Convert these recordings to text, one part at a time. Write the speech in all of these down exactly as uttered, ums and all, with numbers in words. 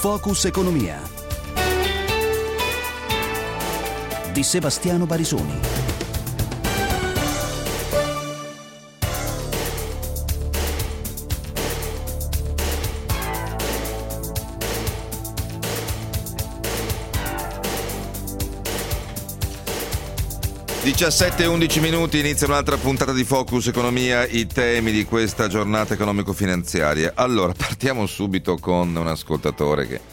Focus Economia di Sebastiano Barisoni. diciassette e undici minuti, inizia un'altra puntata di Focus Economia, i temi di questa giornata economico-finanziaria. Allora, partiamo subito con un ascoltatore che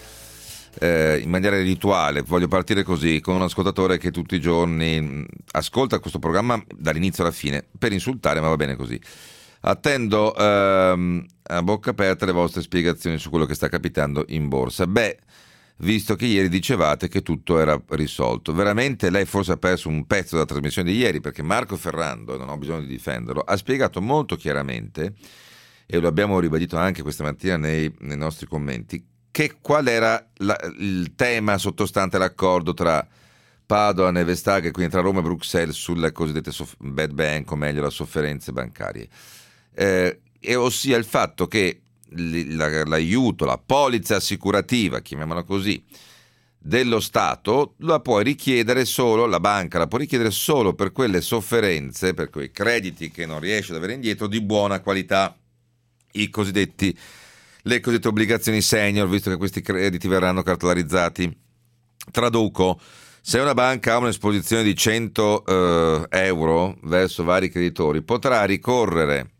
eh, in maniera rituale, voglio partire così, con un ascoltatore che tutti i giorni mh, ascolta questo programma dall'inizio alla fine, per insultare, ma va bene così. Attendo ehm, a bocca aperta le vostre spiegazioni su quello che sta capitando in borsa. Beh, visto che ieri dicevate che tutto era risolto. Veramente lei forse ha perso un pezzo della trasmissione di ieri, perché Marco Ferrando, e non ho bisogno di difenderlo, ha spiegato molto chiaramente, e lo abbiamo ribadito anche questa mattina nei, nei nostri commenti, che qual era la, il tema sottostante l'accordo tra Padoan e Vestager, quindi tra Roma e Bruxelles, sulle cosiddette soff- bad bank, o meglio le sofferenze bancarie. Eh, e ossia il fatto che l'aiuto, la polizza assicurativa, chiamiamola così, dello Stato la puoi richiedere solo, la banca la può richiedere solo per quelle sofferenze, per quei crediti che non riesce ad avere indietro di buona qualità, i cosiddetti, le cosiddette obbligazioni senior, visto che questi crediti verranno cartolarizzati. Traduco: se una banca ha un'esposizione di cento eh, euro verso vari creditori, potrà ricorrere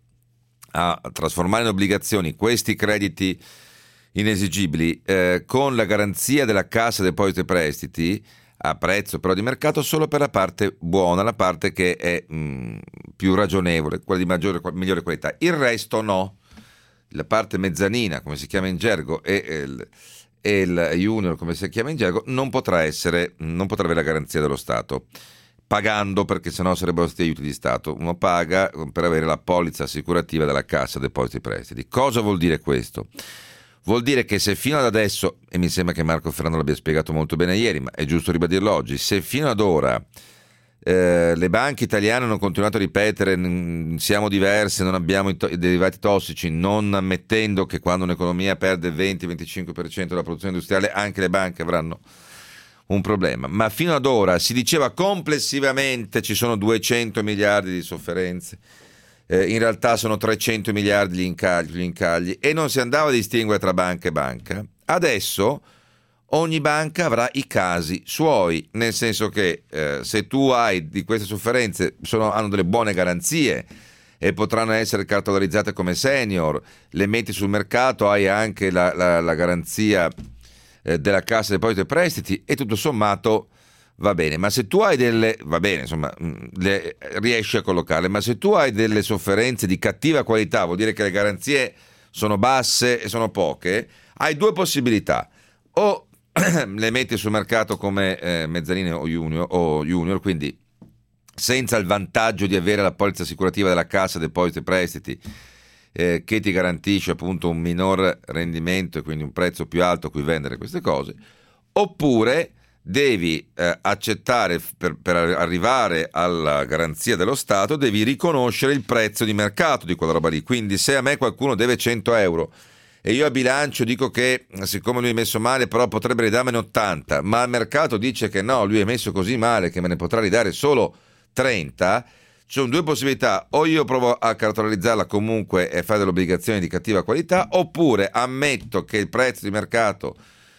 a trasformare in obbligazioni questi crediti inesigibili eh, con la garanzia della Cassa Depositi e Prestiti a prezzo però di mercato solo per la parte buona, la parte che è mh, più ragionevole, quella di maggiore, migliore qualità. Il resto no. La parte mezzanina, come si chiama in gergo, e il, e il junior, come si chiama in gergo, non potrà essere, non potrà avere la garanzia dello Stato, pagando, perché sennò sarebbero stati aiuti di Stato. Uno paga per avere la polizza assicurativa della Cassa Depositi e Prestiti. Cosa vuol dire questo? Vuol dire che se fino ad adesso, e mi sembra che Marco Ferrando l'abbia spiegato molto bene ieri, ma è giusto ribadirlo oggi, se fino ad ora eh, le banche italiane hanno continuato a ripetere siamo diverse, non abbiamo i, to- i derivati tossici, non ammettendo che quando un'economia perde il venti venticinque per cento della produzione industriale anche le banche avranno un problema, ma fino ad ora si diceva complessivamente ci sono duecento miliardi di sofferenze, eh, in realtà sono trecento miliardi gli incagli, gli incagli, e non si andava a distinguere tra banca e banca. Adesso ogni banca avrà i casi suoi, nel senso che eh, se tu hai di queste sofferenze, sono, hanno delle buone garanzie e potranno essere cartolarizzate come senior, le metti sul mercato, hai anche la, la, la garanzia della Cassa Depositi e Prestiti e tutto sommato va bene. Ma se tu hai delle, va bene, insomma, le, riesci a collocarle, ma se tu hai delle sofferenze di cattiva qualità, vuol dire che le garanzie sono basse e sono poche, hai due possibilità: o le metti sul mercato come eh, mezzanine o junior, o junior, quindi senza il vantaggio di avere la polizza assicurativa della Cassa Depositi e Prestiti, Eh, che ti garantisce appunto un minor rendimento e quindi un prezzo più alto a cui vendere queste cose, oppure devi eh, accettare, per, per arrivare alla garanzia dello Stato, devi riconoscere il prezzo di mercato di quella roba lì. Quindi se a me qualcuno deve cento euro e io a bilancio dico che siccome lui è messo male però potrebbe ridarmene ottanta, ma il mercato dice che no, lui è messo così male che me ne potrà ridare solo trenta, ci sono due possibilità: o io provo a cartolarizzarla comunque e fare delle obbligazioni di cattiva qualità, oppure ammetto che il prezzo di mercato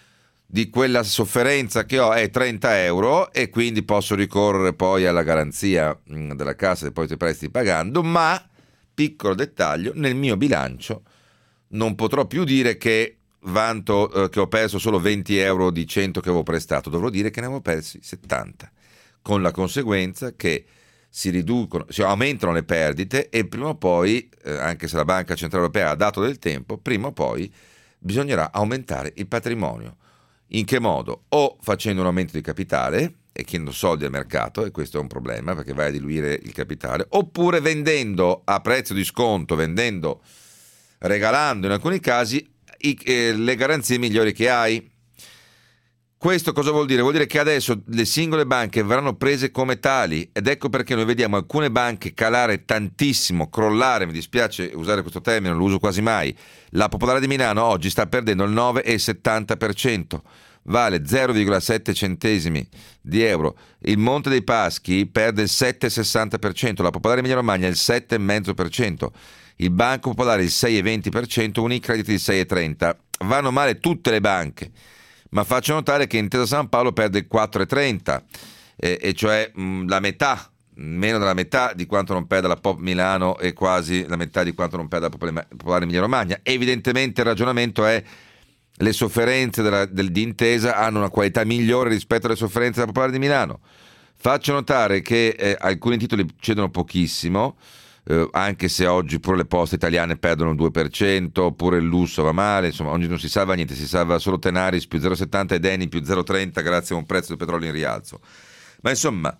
di quella sofferenza che ho è trenta euro e quindi posso ricorrere poi alla garanzia mh, della Cassa Depositi e Prestiti pagando, ma, piccolo dettaglio, nel mio bilancio non potrò più dire che vanto eh, che ho perso solo venti euro di cento che avevo prestato, dovrò dire che ne avevo persi settanta, con la conseguenza che si riducono, si aumentano le perdite e prima o poi, eh, anche se la Banca Centrale Europea ha dato del tempo, prima o poi bisognerà aumentare il patrimonio. In che modo? O facendo un aumento di capitale e chiedendo soldi al mercato, e questo è un problema perché vai a diluire il capitale, oppure vendendo a prezzo di sconto, vendendo, regalando in alcuni casi i, eh, le garanzie migliori che hai. Questo cosa vuol dire? Vuol dire che adesso le singole banche verranno prese come tali, ed ecco perché noi vediamo alcune banche calare tantissimo, crollare, mi dispiace usare questo termine, non lo uso quasi mai. La Popolare di Milano oggi sta perdendo il nove virgola settanta per cento, vale zero virgola sette centesimi di euro. Il Monte dei Paschi perde il sette virgola sessanta per cento, la Popolare Emilia Romagna il sette virgola cinque per cento, il Banco Popolare il sei virgola venti per cento, Unicredit il sei virgola trenta per cento. Vanno male tutte le banche, ma faccio notare che Intesa San Paolo perde il quattro virgola trenta, eh, e cioè mh, la metà, meno della metà di quanto non perde la Pop Milano e quasi la metà di quanto non perde la Popolare, Popolare Emilia Romagna. Evidentemente il ragionamento è: le sofferenze della, del, di Intesa hanno una qualità migliore rispetto alle sofferenze della Popolare di Milano. Faccio notare che eh, alcuni titoli cedono pochissimo, eh, anche se oggi pure le poste italiane perdono il due per cento, oppure il lusso va male, insomma oggi non si salva niente, si salva solo Tenaris più zero virgola settanta e Eni più zero virgola trenta grazie a un prezzo del petrolio in rialzo. Ma insomma,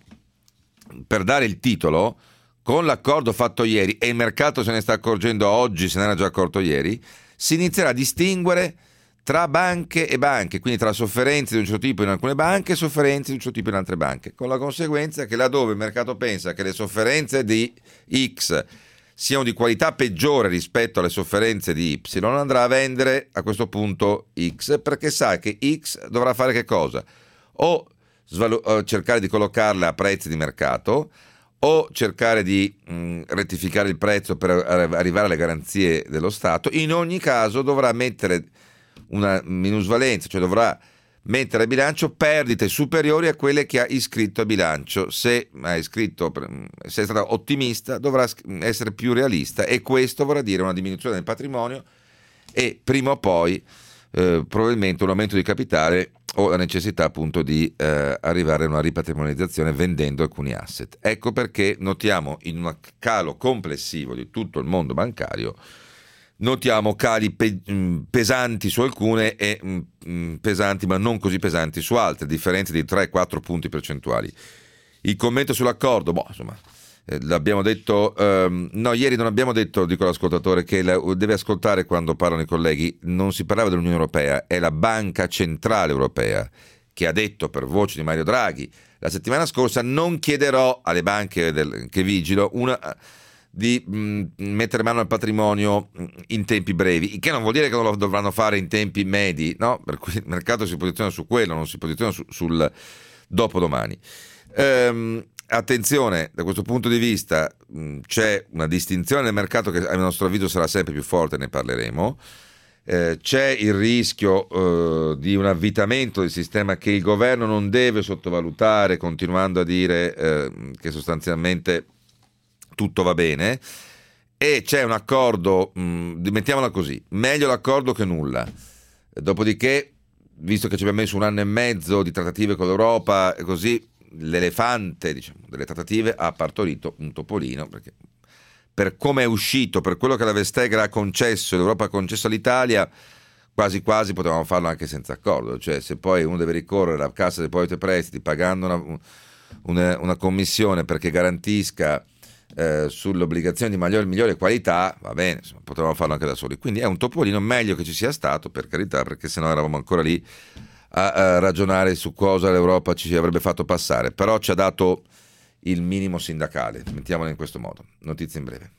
per dare il titolo, con l'accordo fatto ieri, e il mercato se ne sta accorgendo oggi, se ne era già accorto ieri, si inizierà a distinguere tra banche e banche, quindi tra sofferenze di un certo tipo in alcune banche e sofferenze di un certo tipo in altre banche, con la conseguenza che laddove il mercato pensa che le sofferenze di X siano di qualità peggiore rispetto alle sofferenze di Y, andrà a vendere a questo punto X, perché sa che X dovrà fare che cosa? O svalu- cercare di collocarla a prezzi di mercato, o cercare di mh, rettificare il prezzo per arrivare alle garanzie dello Stato. In ogni caso dovrà mettere una minusvalenza, cioè dovrà mettere a bilancio perdite superiori a quelle che ha iscritto a bilancio. Se ha iscritto, se è stata ottimista, dovrà essere più realista, e questo vorrà dire una diminuzione del patrimonio e prima o poi eh, probabilmente un aumento di capitale o la necessità appunto di eh, arrivare a una ripatrimonializzazione vendendo alcuni asset. Ecco perché notiamo in un calo complessivo di tutto il mondo bancario, notiamo cali pe- pesanti su alcune e mh, pesanti ma non così pesanti su altre, differenze di tre quattro punti percentuali. Il commento sull'accordo, boh, insomma, eh, l'abbiamo detto, ehm, no, ieri non abbiamo detto, dico all'ascoltatore, che la, deve ascoltare quando parlano i colleghi, non si parlava dell'Unione Europea, è la Banca Centrale Europea che ha detto per voce di Mario Draghi la settimana scorsa: non chiederò alle banche del, che vigilo una... di mh, mettere mano al patrimonio in tempi brevi, il che non vuol dire che non lo dovranno fare in tempi medi, no? Per cui il mercato si posiziona su quello, non si posiziona su, sul dopodomani. Ehm, attenzione, da questo punto di vista mh, c'è una distinzione nel mercato che a nostro avviso sarà sempre più forte, ne parleremo. Eh, c'è il rischio eh, di un avvitamento del sistema che il governo non deve sottovalutare, continuando a dire eh, che sostanzialmente tutto va bene, e c'è un accordo, mh, mettiamola così, meglio l'accordo che nulla. Dopodiché, visto che ci abbiamo messo un anno e mezzo di trattative con l'Europa e così, l'elefante, diciamo, delle trattative ha partorito un topolino, perché per come è uscito, per quello che la Vestager ha concesso, l'Europa ha concesso all'Italia, quasi quasi potevamo farlo anche senza accordo. Cioè, se poi uno deve ricorrere alla Cassa dei Depositi e Prestiti pagando una, una, una commissione perché garantisca Eh, sulle obbligazioni di migliore, migliore qualità, va bene, insomma, potevamo farlo anche da soli. Quindi è un topolino, meglio che ci sia stato, per carità, perché sennò eravamo ancora lì a, a ragionare su cosa l'Europa ci avrebbe fatto passare. Però ci ha dato il minimo sindacale, mettiamolo in questo modo. Notizie in breve.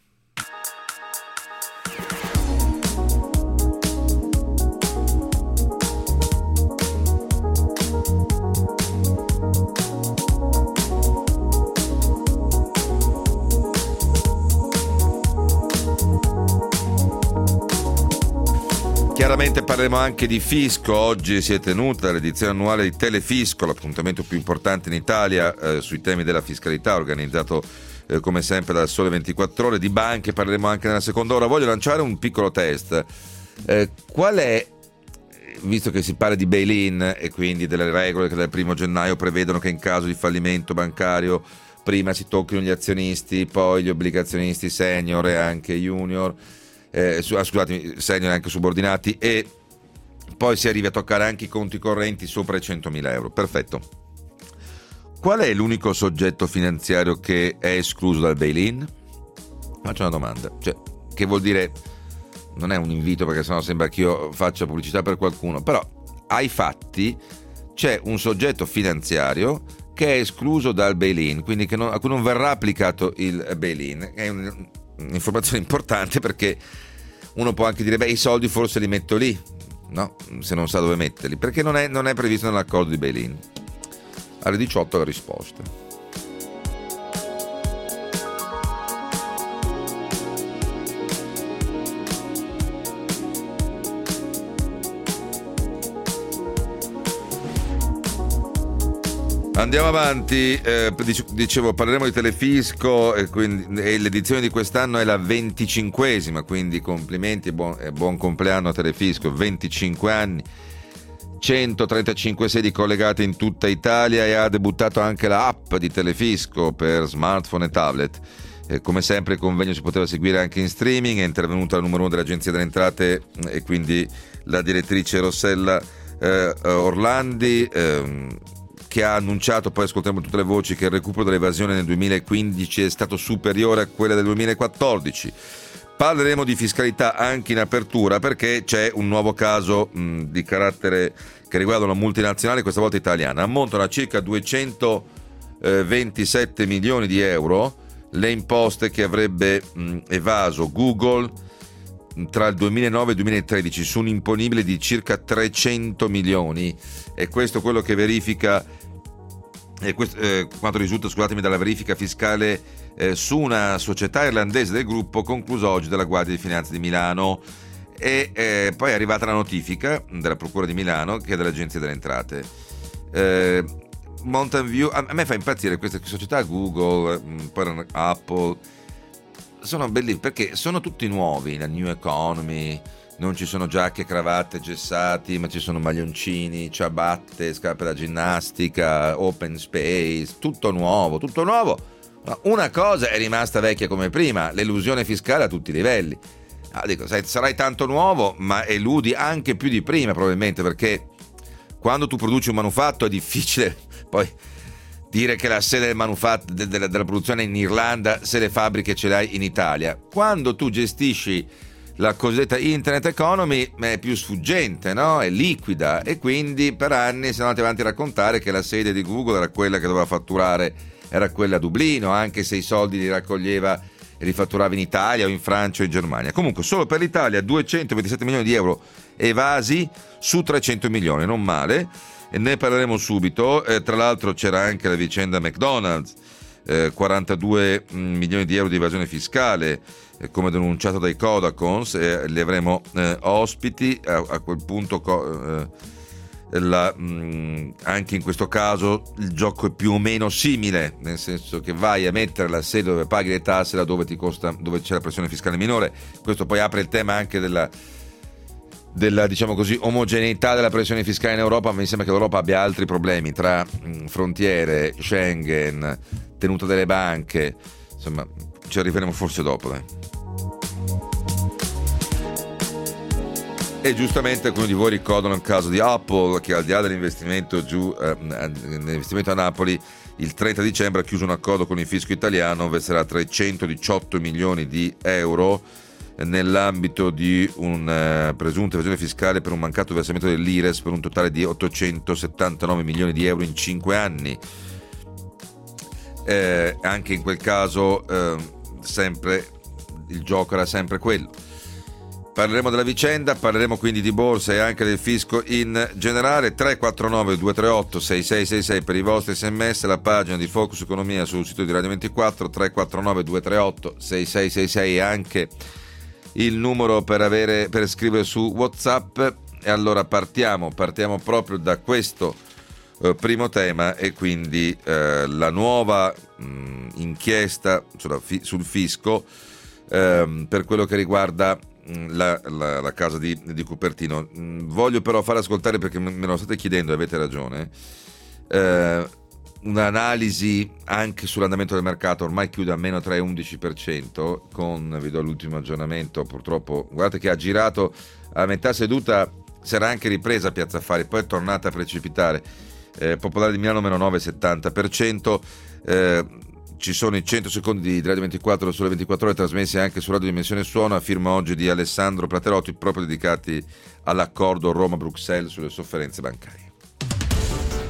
Chiaramente parleremo anche di fisco. Oggi si è tenuta l'edizione annuale di Telefisco, l'appuntamento più importante in Italia eh, sui temi della fiscalità, organizzato eh, come sempre dal Sole ventiquattro Ore. Di banche parleremo anche nella seconda ora. Voglio lanciare un piccolo test. Eh, qual è, visto che si parla di bail-in e quindi delle regole che dal primo gennaio prevedono che in caso di fallimento bancario prima si tocchino gli azionisti, poi gli obbligazionisti senior e anche junior, Eh, scusatemi, senior anche subordinati, e poi si arrivi a toccare anche i conti correnti sopra i centomila euro. Perfetto. Qual è l'unico soggetto finanziario che è escluso dal bail-in? Faccio una domanda, cioè, che vuol dire, non è un invito perché sennò sembra che io faccia pubblicità per qualcuno, però ai fatti c'è un soggetto finanziario che è escluso dal bail-in, quindi che non, a cui non verrà applicato il bail-in. È un'informazione importante, perché uno può anche dire: beh, i soldi forse li metto lì, no? Se non sa dove metterli, perché non è, non è previsto nell'accordo di bail-in. Alle diciotto la risposta. Andiamo avanti, eh, dicevo, parleremo di Telefisco, e, quindi, e l'edizione di quest'anno è la venticinquesima, quindi complimenti e buon, e buon compleanno a Telefisco, venticinque anni, centotrentacinque sedi collegate in tutta Italia, e ha debuttato anche la app di Telefisco per smartphone e tablet. Eh, come sempre il convegno si poteva seguire anche in streaming, è intervenuta la numero uno dell'Agenzia delle Entrate e quindi la direttrice Rossella eh, Orlandi, eh, che ha annunciato, poi ascoltiamo tutte le voci, che il recupero dell'evasione nel duemilaquindici è stato superiore a quella del duemilaquattordici. Parleremo di fiscalità anche in apertura, perché c'è un nuovo caso mh, di carattere che riguarda una multinazionale, questa volta italiana. Ammontano a circa duecentoventisette milioni di euro le imposte che avrebbe mh, evaso Google tra il duemilanove e il duemilatredici, su un imponibile di circa trecento milioni, e questo è quello che verifica e questo, eh, quanto risulta, scusatemi, dalla verifica fiscale eh, su una società irlandese del gruppo, conclusa oggi dalla Guardia di Finanza di Milano, e eh, poi è arrivata la notifica della Procura di Milano, che è dell'Agenzia delle Entrate. eh, Mountain View, a me fa impazzire queste società, Google, poi Apple, sono belli perché sono tutti nuovi, la New Economy, non ci sono giacche, cravatte, gessati, ma ci sono maglioncini, ciabatte, scarpe da ginnastica, open space, tutto nuovo, tutto nuovo. Una cosa è rimasta vecchia come prima, l'elusione fiscale a tutti i livelli. Ah, dico, sai, sarai tanto nuovo, ma eludi anche più di prima probabilmente, perché quando tu produci un manufatto è difficile poi dire che la sede del manufatto, de, de, della produzione è in Irlanda se le fabbriche ce l'hai in Italia. Quando tu gestisci la cosiddetta internet economy è più sfuggente, no? È liquida, e quindi per anni siamo andati avanti a raccontare che la sede di Google era quella che doveva fatturare, era quella a Dublino, anche se i soldi li raccoglieva e li fatturava in Italia o in Francia o in Germania. Comunque solo per l'Italia duecentoventisette milioni di euro evasi su trecento milioni, non male, e ne parleremo subito. Eh, tra l'altro c'era anche la vicenda McDonald's, eh, quarantadue milioni di euro di evasione fiscale, eh, come denunciato dai Codacons, eh, li avremo eh, ospiti a, a quel punto. Co- eh, la, mh, anche in questo caso il gioco è più o meno simile, nel senso che vai a mettere la sede dove paghi le tasse, là dove ti costa, dove c'è la pressione fiscale minore. Questo poi apre il tema anche della della, diciamo così, omogeneità della pressione fiscale in Europa, ma mi sembra che l'Europa abbia altri problemi, tra mh, frontiere, Schengen, tenuta delle banche, insomma ci arriveremo forse dopo, dai. E giustamente alcuni di voi ricordano il caso di Apple, che al di là dell'investimento giù eh, nell'investimento a Napoli, il trenta dicembre ha chiuso un accordo con il fisco italiano, verserà trecentodiciotto milioni di euro nell'ambito di un eh, presunta evasione fiscale per un mancato versamento dell'I R E S, per un totale di ottocentosettantanove milioni di euro in cinque anni. Eh, anche in quel caso eh, sempre il gioco era sempre quello. Parleremo della vicenda, parleremo quindi di borsa e anche del fisco in generale. Tre quattro nove due tre otto sei sei sei sei per i vostri sms, la pagina di Focus Economia sul sito di Radio ventiquattro, tre quattro nove due tre otto sei sei sei sei, e anche il numero per avere per scrivere su WhatsApp. E allora partiamo partiamo proprio da questo eh, primo tema, e quindi eh, la nuova mh, inchiesta sulla, sul fisco eh, per quello che riguarda mh, la, la, la casa di, di Cupertino. Mh, voglio però far ascoltare, perché me lo state chiedendo e avete ragione, eh, un'analisi anche sull'andamento del mercato. Ormai chiude a meno tre virgola undici per cento, con, vi do l'ultimo aggiornamento, purtroppo guardate che ha girato a metà seduta, si era anche ripresa a Piazza Affari, poi è tornata a precipitare. eh, Popolare di Milano meno nove virgola settanta per cento. eh, ci sono i cento secondi di Radio ventiquattro sulle ventiquattro ore, trasmessi anche su Radio Dimensione Suono, a firma oggi di Alessandro Platerotti, proprio dedicati all'accordo Roma-Bruxelles sulle sofferenze bancarie.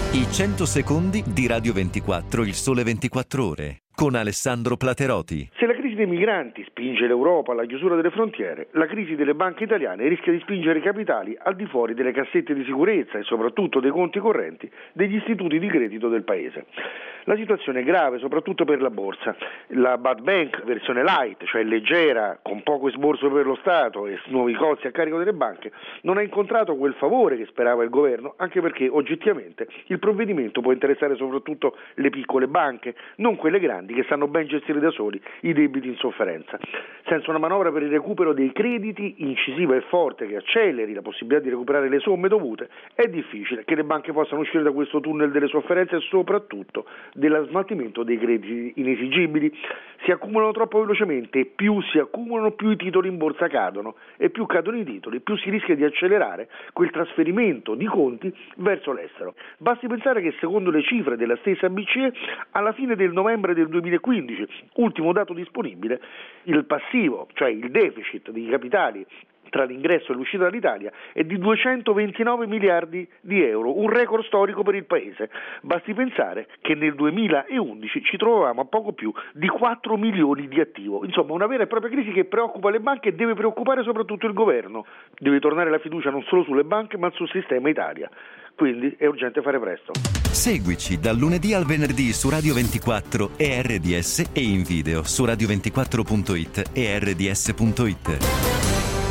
I cento secondi di Radio ventiquattro, il sole ventiquattro ore, con Alessandro Plateroti. Se la crisi dei migranti spinge l'Europa alla chiusura delle frontiere, la crisi delle banche italiane rischia di spingere i capitali al di fuori delle cassette di sicurezza e soprattutto dei conti correnti degli istituti di credito del paese. La situazione è grave soprattutto per la borsa. La Bad Bank versione light, cioè leggera, con poco esborso per lo Stato e nuovi costi a carico delle banche, non ha incontrato quel favore che sperava il governo, anche perché oggettivamente il provvedimento può interessare soprattutto le piccole banche, non quelle grandi che sanno ben gestire da soli i debiti in sofferenza. Senza una manovra per il recupero dei crediti incisiva e forte che acceleri la possibilità di recuperare le somme dovute, è difficile che le banche possano uscire da questo tunnel delle sofferenze e soprattutto dello smaltimento dei crediti inesigibili. Si accumulano troppo velocemente e più si accumulano più i titoli in borsa cadono e più cadono i titoli più si rischia di accelerare quel trasferimento di conti verso l'estero. Basti pensare che secondo le cifre della stessa B C E alla fine del novembre del duemilaquindici, ultimo dato disponibile, il passivo, cioè il deficit di capitali tra l'ingresso e l'uscita dall'Italia è di duecentoventinove miliardi di euro, un record storico per il paese. Basti pensare che nel duemilaundici ci trovavamo a poco più di quattro milioni di attivo. Insomma, una vera e propria crisi che preoccupa le banche e deve preoccupare soprattutto il governo. Deve tornare la fiducia non solo sulle banche ma sul sistema Italia. Quindi è urgente fare presto. Seguici dal lunedì al venerdì su Radio ventiquattro e R D S e in video su radio ventiquattro punto it e R D S punto it.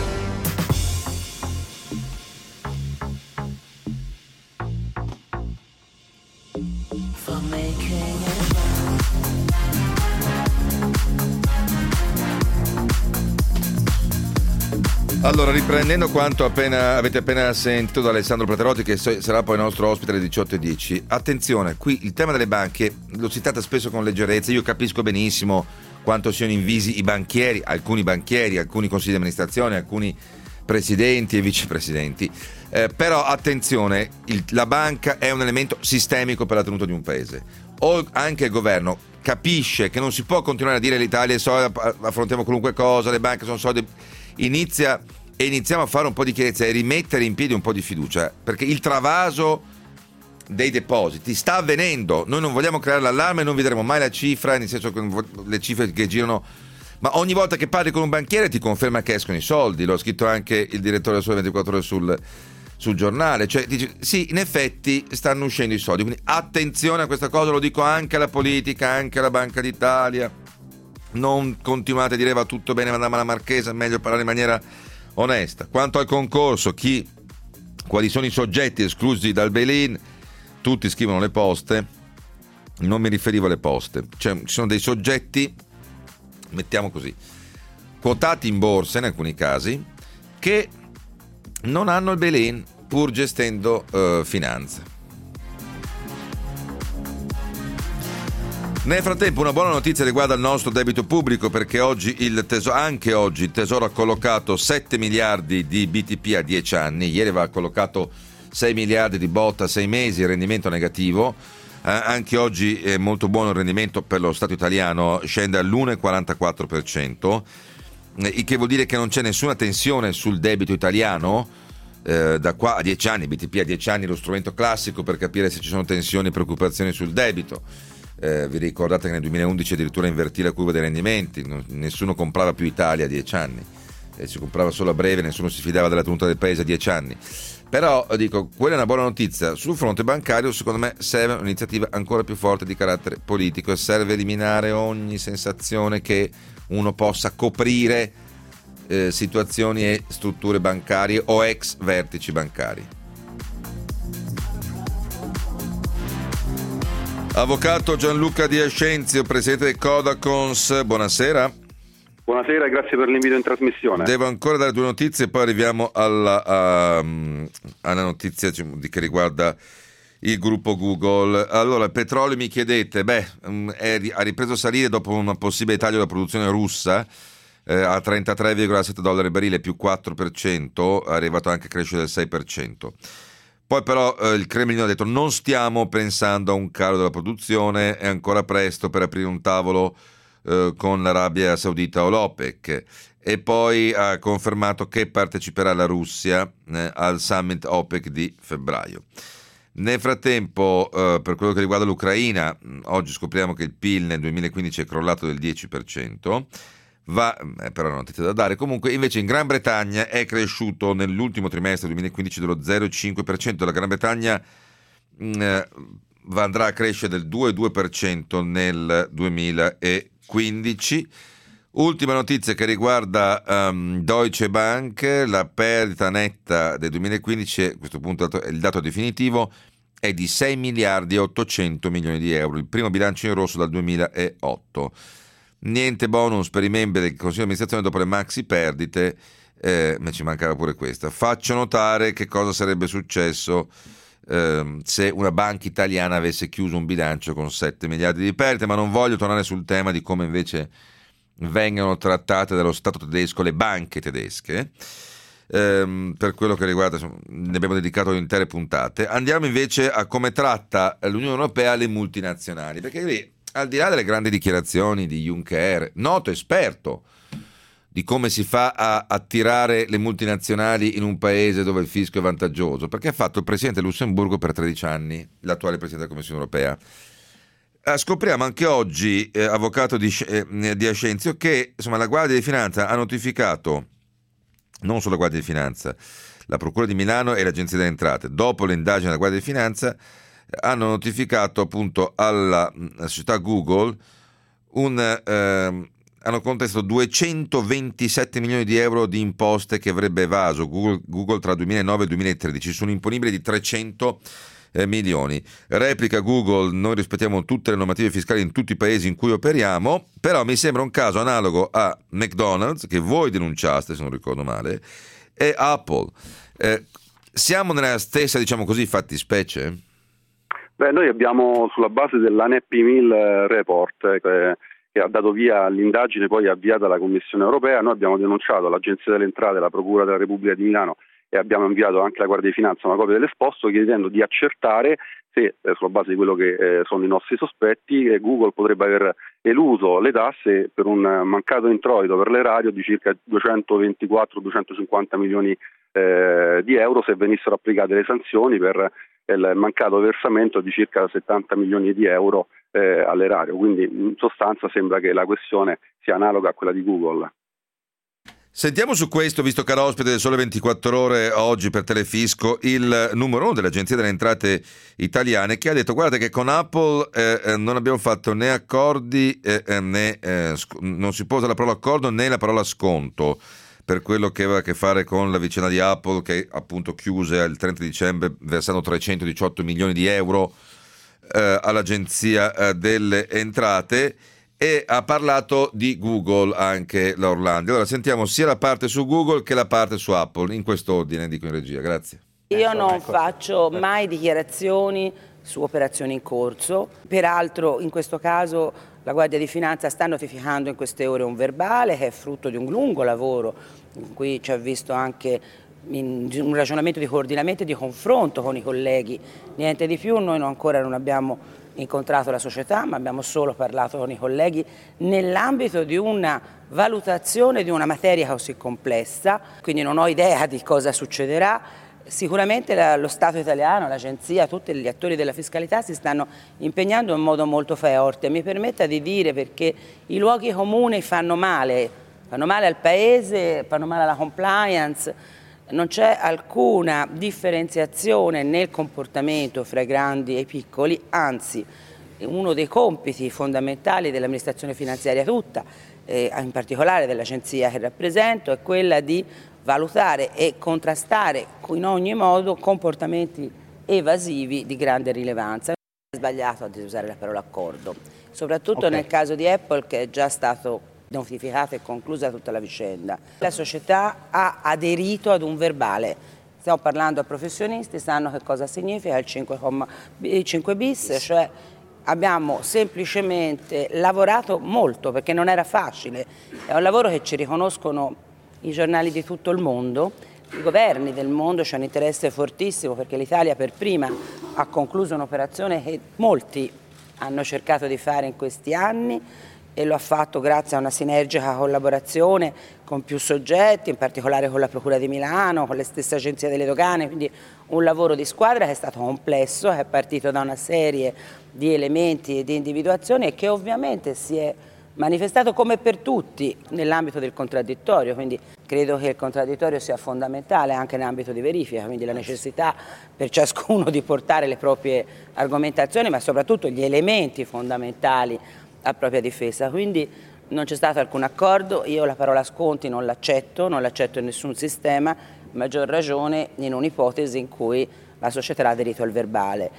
Allora, riprendendo quanto appena, avete appena sentito da Alessandro Plateroti, che sarà poi il nostro ospite alle diciotto e dieci, attenzione, qui il tema delle banche lo si tratta spesso con leggerezza. Io capisco benissimo quanto siano invisi i banchieri, alcuni banchieri, alcuni consigli di amministrazione, alcuni presidenti e vicepresidenti, eh, però attenzione, il, la banca è un elemento sistemico per la tenuta di un paese. O anche il governo capisce che non si può continuare a dire l'Italia è solida, affrontiamo qualunque cosa, le banche sono solide, inizia e iniziamo a fare un po' di chiarezza e rimettere in piedi un po' di fiducia, perché il travaso dei depositi sta avvenendo. Noi non vogliamo creare l'allarme, non vedremo mai la cifra, nel senso che le cifre che girano, ma ogni volta che parli con un banchiere ti conferma che escono i soldi. L'ho scritto anche il direttore del Sole ventiquattro Ore sul, sul giornale, cioè dice, sì, in effetti stanno uscendo i soldi, quindi attenzione a questa cosa, lo dico anche alla politica, anche alla Banca d'Italia. Non continuate a dire va tutto bene Madama la Marchesa, è meglio parlare in maniera onesta. Quanto al concorso, chi, quali sono i soggetti esclusi dal bail-in? Tutti scrivono le poste, non mi riferivo alle poste, cioè ci sono dei soggetti, mettiamo così, quotati in borsa in alcuni casi, che non hanno il bail-in pur gestendo uh, finanze. Nel frattempo una buona notizia riguarda il nostro debito pubblico, perché oggi il tesoro, anche oggi il Tesoro ha collocato sette miliardi di B T P a dieci anni, ieri aveva collocato sei miliardi di botta a sei mesi, il rendimento negativo, eh, anche oggi è molto buono il rendimento per lo Stato italiano, scende all'uno virgola quarantaquattro per cento, il che vuol dire che non c'è nessuna tensione sul debito italiano. Eh, da qua a dieci anni, B T P a dieci anni è lo strumento classico per capire se ci sono tensioni e preoccupazioni sul debito. Eh, vi ricordate che nel duemilaundici addirittura invertì la curva dei rendimenti, non, nessuno comprava più Italia a dieci anni, eh, si comprava solo a breve, nessuno si fidava della tenuta del paese a dieci anni. Però dico, quella è una buona notizia. Sul fronte bancario secondo me serve un'iniziativa ancora più forte di carattere politico e serve eliminare ogni sensazione che uno possa coprire eh, situazioni e strutture bancarie o ex vertici bancari. Avvocato Gianluca Di Ascenzio, presidente del Codacons, buonasera. Buonasera, grazie per l'invito in trasmissione. Devo ancora dare due notizie e poi arriviamo alla, a, alla notizia che riguarda il gruppo Google. Allora, il petrolio, mi chiedete, beh, è, ha ripreso a salire dopo un possibile taglio della produzione russa eh, a trentatré virgola sette dollari al barile, più quattro per cento, è arrivato anche a crescere del sei per cento. Poi però eh, il Cremlino ha detto non stiamo pensando a un calo della produzione, è ancora presto per aprire un tavolo eh, con l'Arabia Saudita o l'OPEC, e poi ha confermato che parteciperà la Russia eh, al summit OPEC di febbraio. Nel frattempo, eh, per quello che riguarda l'Ucraina, oggi scopriamo che il P I L nel duemilaquindici è crollato del dieci per cento, va, eh, però non notizia da dare. Comunque invece in Gran Bretagna è cresciuto nell'ultimo trimestre duemilaquindici dello zero virgola cinque per cento. La Gran Bretagna mh, andrà a crescere del due virgola due per cento nel duemilaquindici. Ultima notizia che riguarda um, Deutsche Bank: la perdita netta del duemilaquindici, a questo punto il dato definitivo, è di sei miliardi e ottocento milioni di euro, il primo bilancio in rosso dal duemilaotto. Niente bonus per i membri del Consiglio di amministrazione dopo le maxi perdite, eh, ma ci mancava pure questa. Faccio notare che cosa sarebbe successo eh, se una banca italiana avesse chiuso un bilancio con sette miliardi di perdite, ma non voglio tornare sul tema di come invece vengano trattate dallo Stato tedesco le banche tedesche. Ehm, per quello che riguarda, insomma, ne abbiamo dedicato intere puntate. Andiamo invece a come tratta l'Unione Europea le multinazionali, perché lì, al di là delle grandi dichiarazioni di Juncker, noto esperto di come si fa a attirare le multinazionali in un paese dove il fisco è vantaggioso, perché ha fatto il presidente del Lussemburgo per tredici anni, l'attuale presidente della Commissione Europea. Eh, scopriamo anche oggi, eh, avvocato di, eh, di Ascenzio, che insomma la Guardia di Finanza ha notificato, non solo la Guardia di Finanza, la Procura di Milano e l'Agenzia delle Entrate, dopo l'indagine della Guardia di Finanza, hanno notificato appunto alla, alla società Google un, eh, hanno contestato duecentoventisette milioni di euro di imposte che avrebbe evaso Google, Google tra duemilanove e duemilatredici su un imponibile di trecento Eh, milioni. Replica Google: noi rispettiamo tutte le normative fiscali in tutti i paesi in cui operiamo, però mi sembra un caso analogo a McDonald's, che voi denunciaste se non ricordo male, e Apple. Eh, siamo nella stessa, diciamo così, fattispecie? Beh, noi abbiamo, sulla base dell'A N E P I M I L report eh, che ha dato via all'indagine poi avviata dalla Commissione Europea, noi abbiamo denunciato all'Agenzia delle Entrate, la Procura della Repubblica di Milano, e abbiamo inviato anche alla Guardia di Finanza una copia dell'esposto chiedendo di accertare se, eh, sulla base di quello che eh, sono i nostri sospetti, eh, Google potrebbe aver eluso le tasse per un mancato introito per l'erario di circa duecentoventiquattro duecentocinquanta milioni eh, di euro se venissero applicate le sanzioni per il mancato versamento di circa settanta milioni di euro eh, all'erario. Quindi in sostanza sembra che la questione sia analoga a quella di Google. Sentiamo su questo, visto caro ospite del Sole ventiquattro Ore oggi per Telefisco, il numero uno dell'Agenzia delle Entrate italiane, che ha detto: guarda che con Apple eh, non abbiamo fatto né accordi eh, né eh, sc- non si posa la parola accordo né la parola sconto per quello che aveva a che fare con la vicenda di Apple, che appunto chiuse il trenta dicembre versando trecentodiciotto milioni di euro eh, all'Agenzia eh, delle Entrate. E ha parlato di Google anche la Orlandi. Allora sentiamo sia la parte su Google che la parte su Apple, in quest'ordine, dico in regia. Grazie. Io non faccio mai dichiarazioni su operazioni in corso, peraltro in questo caso la Guardia di Finanza sta notificando in queste ore un verbale che è frutto di un lungo lavoro in cui ci ha visto anche in un ragionamento di coordinamento e di confronto con i colleghi, niente di più. Noi non, ancora non abbiamo incontrato la società, ma abbiamo solo parlato con i colleghi nell'ambito di una valutazione di una materia così complessa, quindi non ho idea di cosa succederà. Sicuramente la, lo Stato italiano, l'Agenzia, tutti gli attori della fiscalità si stanno impegnando in modo molto forte. Mi permetta di dire, perché i luoghi comuni fanno male, fanno male al Paese, fanno male alla compliance. Non c'è alcuna differenziazione nel comportamento fra i grandi e i piccoli, anzi uno dei compiti fondamentali dell'amministrazione finanziaria tutta, eh, in particolare dell'agenzia che rappresento, è quella di valutare e contrastare in ogni modo comportamenti evasivi di grande rilevanza. È sbagliato a usare la parola accordo, soprattutto okay. Nel caso di Apple, che è già stato notificata e conclusa tutta la vicenda. La società ha aderito ad un verbale, stiamo parlando a professionisti, sanno che cosa significa il cinque bis, cioè abbiamo semplicemente lavorato molto perché non era facile, è un lavoro che ci riconoscono i giornali di tutto il mondo, i governi del mondo, c'è un interesse fortissimo perché l'Italia per prima ha concluso un'operazione che molti hanno cercato di fare in questi anni, e lo ha fatto grazie a una sinergica collaborazione con più soggetti, in particolare con la Procura di Milano, con le stesse agenzie delle dogane, quindi un lavoro di squadra che è stato complesso, che è partito da una serie di elementi e di individuazioni e che ovviamente si è manifestato come per tutti nell'ambito del contraddittorio, quindi credo che il contraddittorio sia fondamentale anche nell'ambito di verifica, quindi la necessità per ciascuno di portare le proprie argomentazioni, ma soprattutto gli elementi fondamentali a propria difesa. Quindi non c'è stato alcun accordo, io la parola sconti non l'accetto, non l'accetto in nessun sistema, maggior ragione in un'ipotesi in cui la società ha aderito al verbale.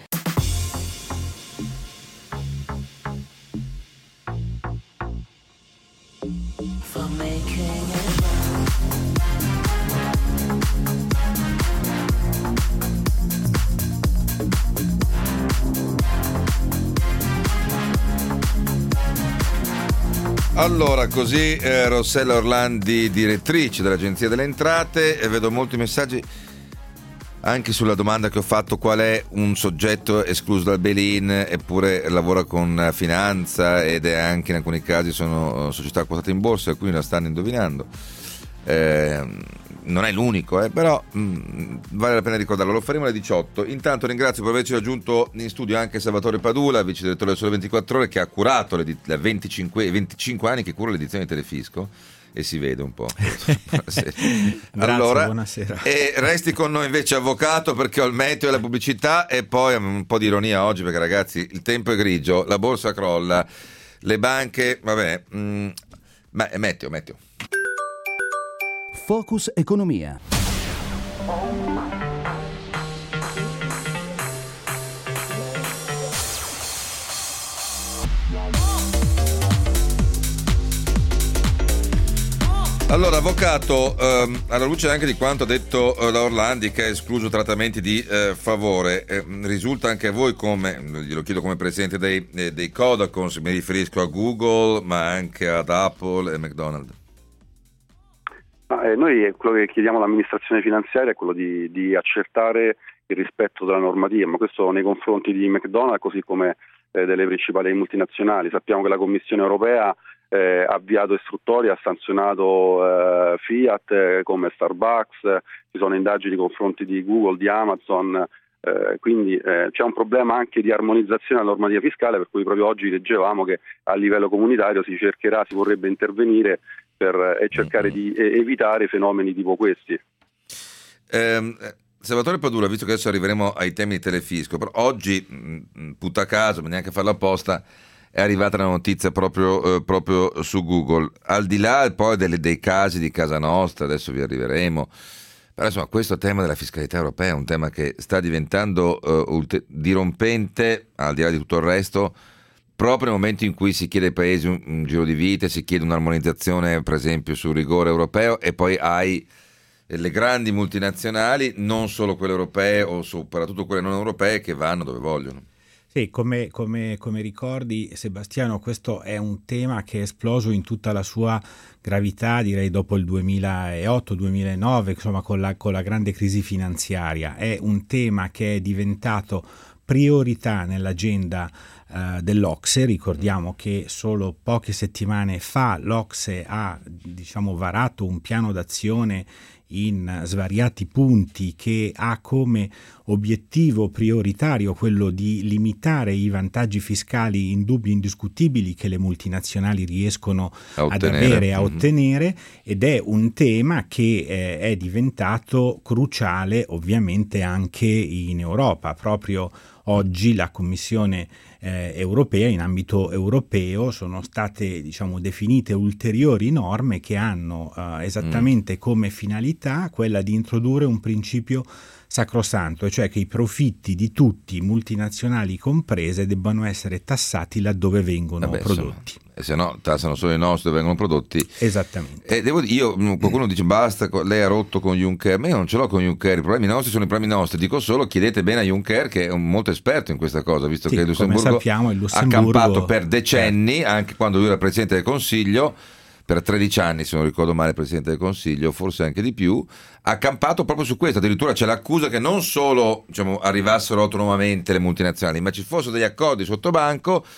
Allora, così eh, Rossella Orlandi, direttrice dell'Agenzia delle Entrate, e vedo molti messaggi anche sulla domanda che ho fatto: qual è un soggetto escluso dal bail-in eppure lavora con finanza ed è anche in alcuni casi sono società quotate in borsa, alcuni la stanno indovinando. Eh, non è l'unico, eh, però mh, vale la pena ricordarlo. Lo faremo alle diciotto. Intanto ringrazio per averci raggiunto in studio anche Salvatore Padula, vice direttore del Sole ventiquattro Ore, che ha curato le, le venticinque, venticinque anni che cura l'edizione di Telefisco, e si vede un po'. Grazie, allora, buonasera. E resti con noi invece, avvocato, perché ho il meteo e la pubblicità e poi un po' di ironia oggi, perché ragazzi il tempo è grigio, la borsa crolla, le banche, vabbè, mh, ma è meteo, meteo. Focus Economia. Allora, avvocato, ehm, alla luce anche di quanto ha detto eh, la Orlandi, che ha escluso trattamenti di eh, favore, eh, risulta anche a voi, come glielo chiedo come presidente dei, eh, dei Codacons, mi riferisco a Google ma anche ad Apple e McDonald's? Ma, eh, noi quello che chiediamo all'amministrazione finanziaria è quello di, di accertare il rispetto della normativa, ma questo nei confronti di McDonald's così come eh, delle principali multinazionali. Sappiamo che la Commissione europea eh, ha avviato istruttoria, ha sanzionato eh, Fiat eh, come Starbucks, eh, ci sono indagini nei confronti di Google, di Amazon, eh, quindi eh, c'è un problema anche di armonizzazione della normativa fiscale, per cui proprio oggi leggevamo che a livello comunitario si cercherà, si vorrebbe intervenire per eh, cercare di eh, evitare fenomeni tipo questi. Eh, Salvatore Padula, visto che adesso arriveremo ai temi di Telefisco, però oggi, mh, putta caso, ma neanche farlo apposta, è arrivata la notizia proprio, eh, proprio su Google. Al di là poi delle, dei casi di casa nostra, adesso vi arriveremo, però insomma questo tema della fiscalità europea è un tema che sta diventando eh, ulti- dirompente, al di là di tutto il resto, proprio nel momento in cui si chiede ai paesi un, un giro di vite, si chiede un'armonizzazione per esempio sul rigore europeo, e poi hai le grandi multinazionali, non solo quelle europee o soprattutto quelle non europee, che vanno dove vogliono. Sì, come, come, come ricordi Sebastiano, questo è un tema che è esploso in tutta la sua gravità, direi dopo il duemilaotto duemilanove, insomma con la, con la grande crisi finanziaria. È un tema che è diventato priorità nell'agenda uh, dell'Ocse. Ricordiamo che solo poche settimane fa l'Ocse ha, diciamo, varato un piano d'azione in svariati punti che ha come obiettivo prioritario quello di limitare i vantaggi fiscali indubbi e indiscutibili che le multinazionali riescono a ad avere, a ottenere, mm-hmm. ed è un tema che eh, è diventato cruciale ovviamente anche in Europa. Proprio oggi la Commissione eh, europea, in ambito europeo, sono state, diciamo, definite ulteriori norme che hanno eh, esattamente mm. come finalità quella di introdurre un principio sacrosanto, e cioè che i profitti di tutti, multinazionali comprese, debbano essere tassati laddove vengono Vabbè, prodotti. Sono, se no tassano solo i nostri dove vengono prodotti. Esattamente. E devo dire, io, qualcuno dice basta, lei ha rotto con Juncker, ma io non ce l'ho con Juncker, i problemi nostri sono i problemi nostri, dico solo chiedete bene a Juncker, che è un molto esperto in questa cosa, visto sì, che il Lussemburgo, come sappiamo, il Lussemburgo ha campato per decenni, eh. anche quando lui era Presidente del Consiglio, per tredici anni, se non ricordo male, Presidente del Consiglio, forse anche di più, ha campato proprio su questo. Addirittura c'è l'accusa che non solo, diciamo, arrivassero autonomamente le multinazionali, ma ci fossero degli accordi sotto banco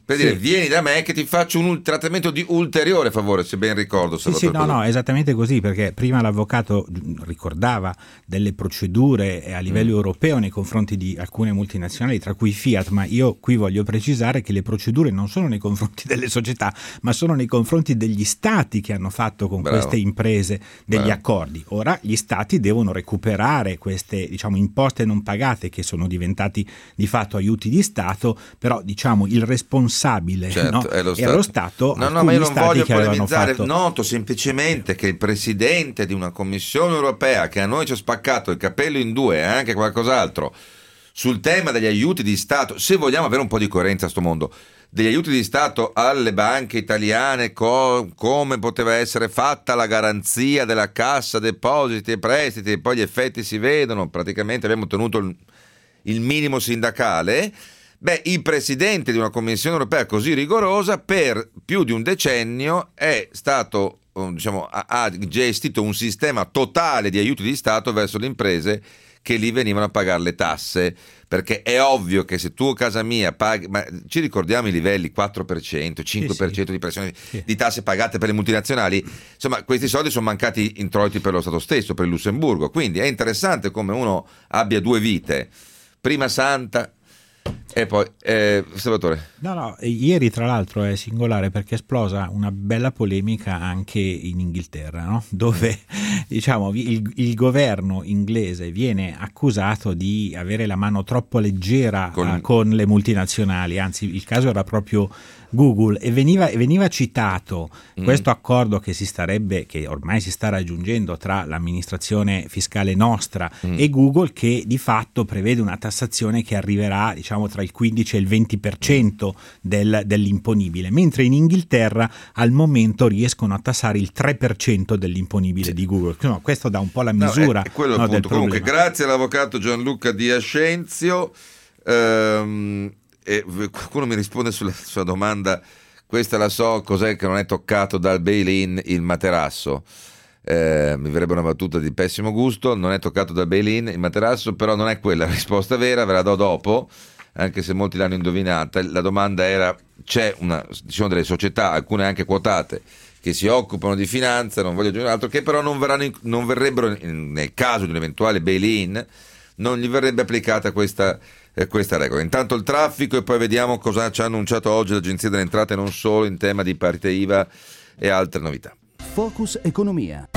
per sì. dire vieni da me che ti faccio un trattamento di ulteriore favore, se ben ricordo. Sì, sì, no, no, esattamente così, perché prima l'avvocato ricordava delle procedure a livello mm. europeo nei confronti di alcune multinazionali, tra cui Fiat, ma io qui voglio precisare che le procedure non sono nei confronti delle società, ma sono nei confronti degli stati che hanno fatto con Bravo. queste imprese degli Bravo. accordi. Ora gli stati devono recuperare queste, diciamo, imposte non pagate che sono diventati di fatto aiuti di Stato, però diciamo il responsabile certo, no? è lo era lo Stato. No, no, ma io non voglio che avevano polemizzare, fatto... noto semplicemente che il presidente di una commissione europea che a noi ci ha spaccato il capello in due e anche qualcos'altro sul tema degli aiuti di Stato, se vogliamo avere un po' di coerenza a sto mondo, degli aiuti di Stato alle banche italiane, co- come poteva essere fatta la garanzia della Cassa Depositi e Prestiti, e poi gli effetti si vedono, praticamente abbiamo ottenuto il, il minimo sindacale. Beh, il presidente di una commissione europea così rigorosa per più di un decennio è stato, diciamo, ha, ha gestito un sistema totale di aiuti di Stato verso le imprese che lì venivano a pagare le tasse, perché è ovvio che se tu a casa mia paghi, ma ci ricordiamo i livelli quattro per cento, cinque per cento sì, sì. di pressione sì. di tasse pagate per le multinazionali, insomma questi soldi sono mancati introiti per lo Stato stesso, per il Lussemburgo, quindi è interessante come uno abbia due vite, prima santa e poi eh, Salvatore. No, no, ieri tra l'altro è singolare perché è esplosa una bella polemica anche in Inghilterra, no? Dove diciamo il, il governo inglese viene accusato di avere la mano troppo leggera con, uh, con le multinazionali, anzi il caso era proprio Google, e veniva, veniva citato mm. questo accordo che si starebbe, che ormai si sta raggiungendo tra l'amministrazione fiscale nostra mm. e Google, che di fatto prevede una tassazione che arriverà diciamo tra il quindici e il venti per cento del, dell'imponibile, mentre in Inghilterra al momento riescono a tassare il tre per cento dell'imponibile sì. di Google. No, questo dà un po' la misura no, è, è quello no, il punto. Comunque grazie all'avvocato Gianluca Di Ascenzio. ehm, E qualcuno mi risponde sulla sua domanda, questa la so, cos'è che non è toccato dal bail-in? Il materasso. Eh, mi verrebbe una battuta di pessimo gusto, non è toccato dal bail-in il materasso, però non è quella la risposta vera, ve la do dopo, anche se molti l'hanno indovinata. La domanda era, c'è una, diciamo, delle società, alcune anche quotate, che si occupano di finanza, non voglio aggiungere altro, che però non, verranno, non verrebbero, nel caso di un eventuale bail-in, non gli verrebbe applicata questa questa regola. Intanto il traffico e poi vediamo cosa ci ha annunciato oggi l'Agenzia delle Entrate, non solo in tema di partite I V A e altre novità. Focus Economia.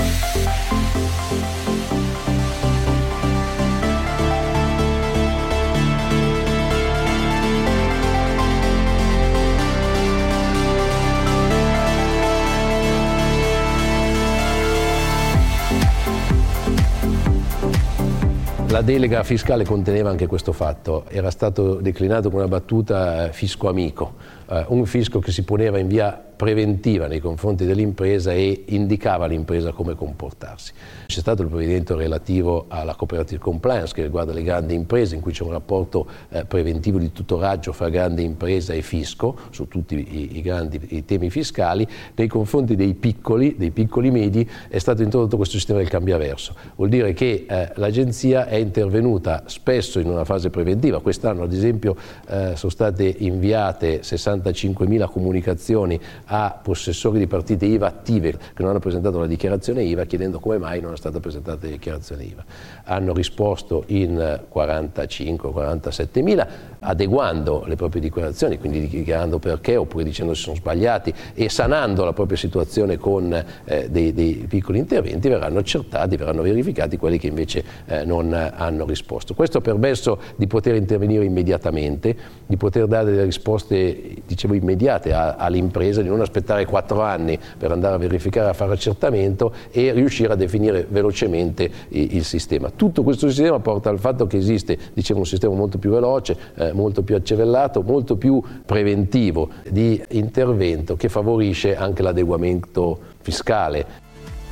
La delega fiscale conteneva anche questo fatto, era stato declinato con una battuta fisco amico, eh, un fisco che si poneva in via preventiva nei confronti dell'impresa e indicava all'impresa come comportarsi. C'è stato il provvedimento relativo alla cooperative compliance che riguarda le grandi imprese, in cui c'è un rapporto eh, preventivo di tutoraggio fra grande impresa e fisco su tutti i, i grandi i temi fiscali. Nei confronti dei piccoli, dei piccoli medi è stato introdotto questo sistema del cambiaverso. Vuol dire che eh, l'agenzia è intervenuta spesso in una fase preventiva. Quest'anno ad esempio eh, sono state inviate sessantacinquemila comunicazioni a possessori di partite I V A attive che non hanno presentato la dichiarazione I V A, chiedendo come mai non è stata presentata la dichiarazione I V A. Hanno risposto in quarantacinque quarantasettemila, adeguando le proprie dichiarazioni, quindi dichiarando perché oppure dicendo se sono sbagliati e sanando la propria situazione con eh, dei, dei piccoli interventi. Verranno accertati, verranno verificati quelli che invece eh, non hanno risposto. Questo ha permesso di poter intervenire immediatamente, di poter dare delle risposte, dicevo, immediate a, all'impresa, di non aspettare quattro anni per andare a verificare, a fare accertamento e riuscire a definire velocemente il, il sistema. Tutto questo sistema porta al fatto che esiste, dicevo, un sistema molto più veloce, eh, molto più accerellato, molto più preventivo di intervento che favorisce anche l'adeguamento fiscale.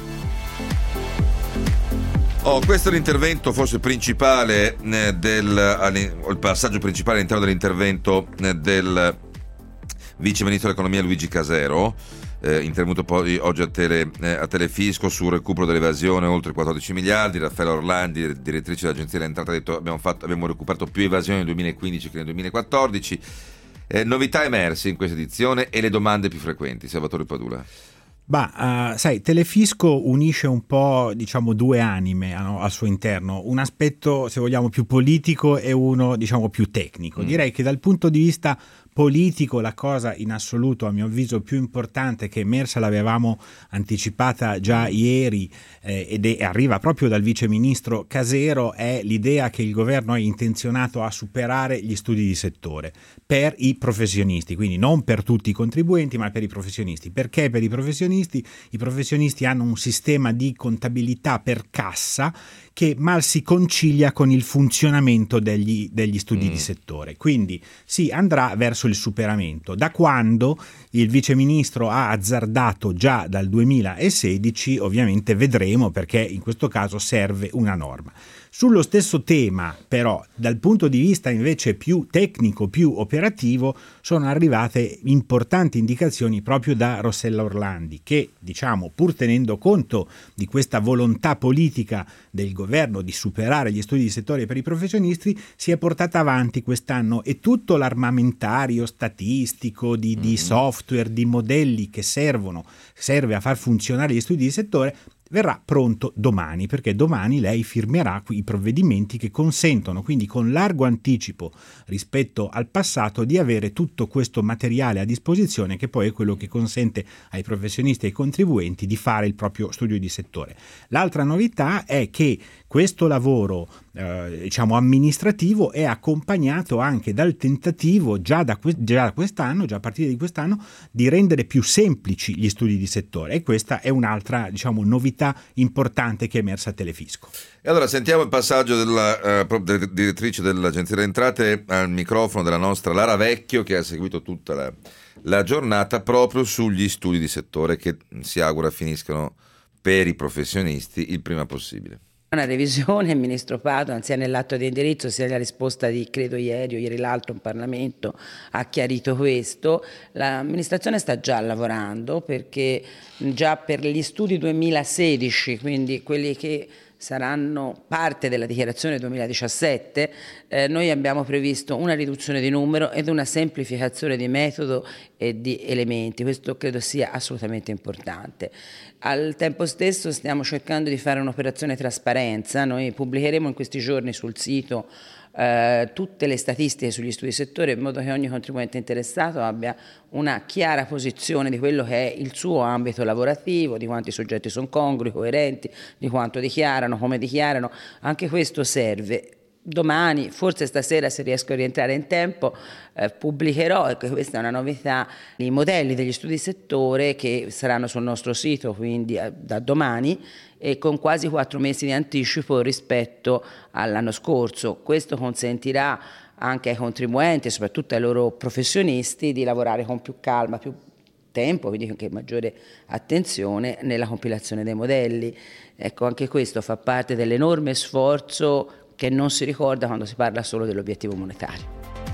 Oh, questo è l'intervento forse principale eh, del o il passaggio principale all'interno dell'intervento eh, del vice ministro dell'economia Luigi Casero, eh, intervenuto poi oggi a, tele, eh, a Telefisco sul recupero dell'evasione oltre quattordici miliardi. Raffaella Orlandi, direttrice dell'Agenzia delle Entrate, ha detto abbiamo, fatto, abbiamo recuperato più evasione nel duemilaquindici che nel duemilaquattordici. Eh, novità emerse in questa edizione e le domande più frequenti. Salvatore Padula. Bah, uh, sai, Telefisco unisce un po', diciamo, due anime no, al suo interno, un aspetto, se vogliamo, più politico e uno, diciamo, più tecnico. Mm. Direi che dal punto di vista politico la cosa in assoluto, a mio avviso, più importante che è emersa, l'avevamo anticipata già ieri eh, ed è, arriva proprio dal viceministro Casero, è l'idea che il governo è intenzionato a superare gli studi di settore per i professionisti, quindi non per tutti i contribuenti ma per i professionisti. Perché per i professionisti? I professionisti hanno un sistema di contabilità per cassa che mal si concilia con il funzionamento degli, degli studi mm. di settore. Quindi si andrà verso il superamento. Da quando il viceministro ha azzardato già dal duemilasedici, ovviamente vedremo, perché in questo caso serve una norma. Sullo stesso tema, però, dal punto di vista invece più tecnico, più operativo, sono arrivate importanti indicazioni proprio da Rossella Orlandi, che, diciamo, pur tenendo conto di questa volontà politica del governo di superare gli studi di settore per i professionisti, si è portata avanti quest'anno e tutto l'armamentario statistico di, mm-hmm. di software, di modelli che servono, serve a far funzionare gli studi di settore, verrà pronto domani, perché domani lei firmerà i provvedimenti che consentono, quindi con largo anticipo rispetto al passato, di avere tutto questo materiale a disposizione, che poi è quello che consente ai professionisti e ai contribuenti di fare il proprio studio di settore. L'altra novità è che questo lavoro eh, diciamo amministrativo è accompagnato anche dal tentativo già da, que- già quest'anno, già a partire di quest'anno, di rendere più semplici gli studi di settore, e questa è un'altra, diciamo, novità importante che è emersa a Telefisco. E allora sentiamo il passaggio della uh, direttrice dell'Agenzia delle Entrate al microfono della nostra Lara Vecchio, che ha seguito tutta la, la giornata proprio sugli studi di settore che si augura finiscano per i professionisti il prima possibile. Una revisione, il ministro Padoan, sia nell'atto di indirizzo sia nella risposta di, credo ieri o ieri l'altro, in Parlamento ha chiarito questo. L'amministrazione sta già lavorando, perché già per gli studi duemilasedici, quindi quelli che saranno parte della dichiarazione duemiladiciassette, eh, noi abbiamo previsto una riduzione di numero ed una semplificazione di metodo e di elementi. Questo credo sia assolutamente importante. Al tempo stesso stiamo cercando di fare un'operazione trasparenza. Noi pubblicheremo in questi giorni sul sito eh, tutte le statistiche sugli studi di settore, in modo che ogni contribuente interessato abbia una chiara posizione di quello che è il suo ambito lavorativo, di quanti soggetti sono congrui, coerenti, di quanto dichiarano, come dichiarano. Anche questo serve. Domani, forse stasera, se riesco a rientrare in tempo, eh, pubblicherò, e questa è una novità, i modelli degli studi di settore che saranno sul nostro sito, quindi eh, da domani, e con quasi quattro mesi di anticipo rispetto all'anno scorso. Questo consentirà anche ai contribuenti e soprattutto ai loro professionisti di lavorare con più calma, più tempo, quindi anche maggiore attenzione nella compilazione dei modelli. Ecco, anche questo fa parte dell'enorme sforzo che non si ricorda quando si parla solo dell'obiettivo monetario.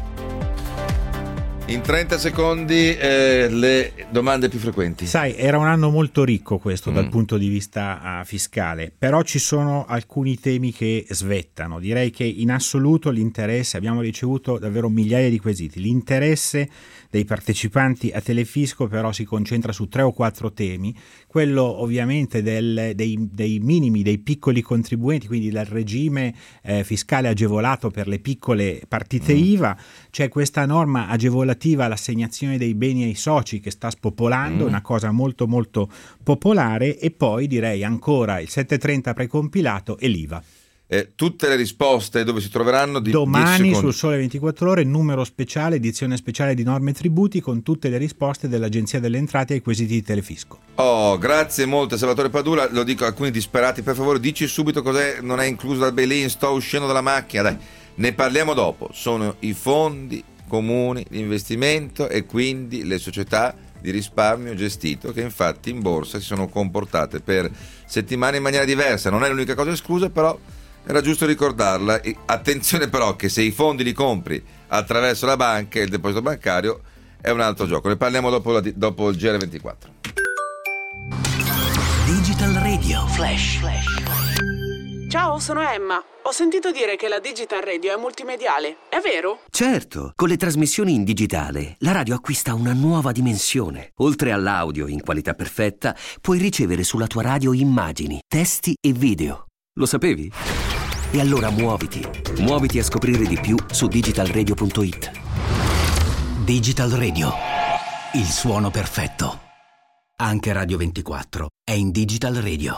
In trenta secondi eh, le domande più frequenti. Sai, era un anno molto ricco questo mm. dal punto di vista uh, fiscale, però ci sono alcuni temi che svettano. Direi che in assoluto l'interesse, abbiamo ricevuto davvero migliaia di quesiti, l'interesse dei partecipanti a Telefisco però si concentra su tre o quattro temi. Quello ovviamente del, dei, dei minimi, dei piccoli contribuenti, quindi del regime eh, fiscale agevolato per le piccole partite mm. I V A. C'è questa norma agevolativa all'assegnazione dei beni ai soci che sta spopolando, mm. una cosa molto molto popolare, e poi direi ancora il settecentotrenta precompilato e l'I V A. Eh, tutte le risposte dove si troveranno di domani sul Sole ventiquattro Ore, numero speciale, edizione speciale di Norme e Tributi, con tutte le risposte dell'Agenzia delle Entrate ai quesiti di Telefisco. Oh, grazie molto Salvatore Padula. Lo dico a alcuni disperati, per favore dici subito cos'è, non è incluso dal bail-in, sto uscendo dalla macchina, dai, ne parliamo dopo. Sono i fondi comuni di investimento e quindi le società di risparmio gestito, che infatti in borsa si sono comportate per settimane in maniera diversa. Non è l'unica cosa esclusa, però era giusto ricordarla. Attenzione però che se i fondi li compri attraverso la banca e il deposito bancario è un altro gioco. Ne parliamo dopo, la, dopo il G R ventiquattro. Digital Radio Flash. Flash. Ciao, sono Emma. Ho sentito dire che la Digital Radio è multimediale, è vero? Certo, con le trasmissioni in digitale la radio acquista una nuova dimensione. Oltre all'audio in qualità perfetta, puoi ricevere sulla tua radio immagini, testi e video. Lo sapevi? E allora muoviti. Muoviti a scoprire di più su digital radio punto it. Digital Radio. Il suono perfetto. Anche Radio ventiquattro è in Digital Radio.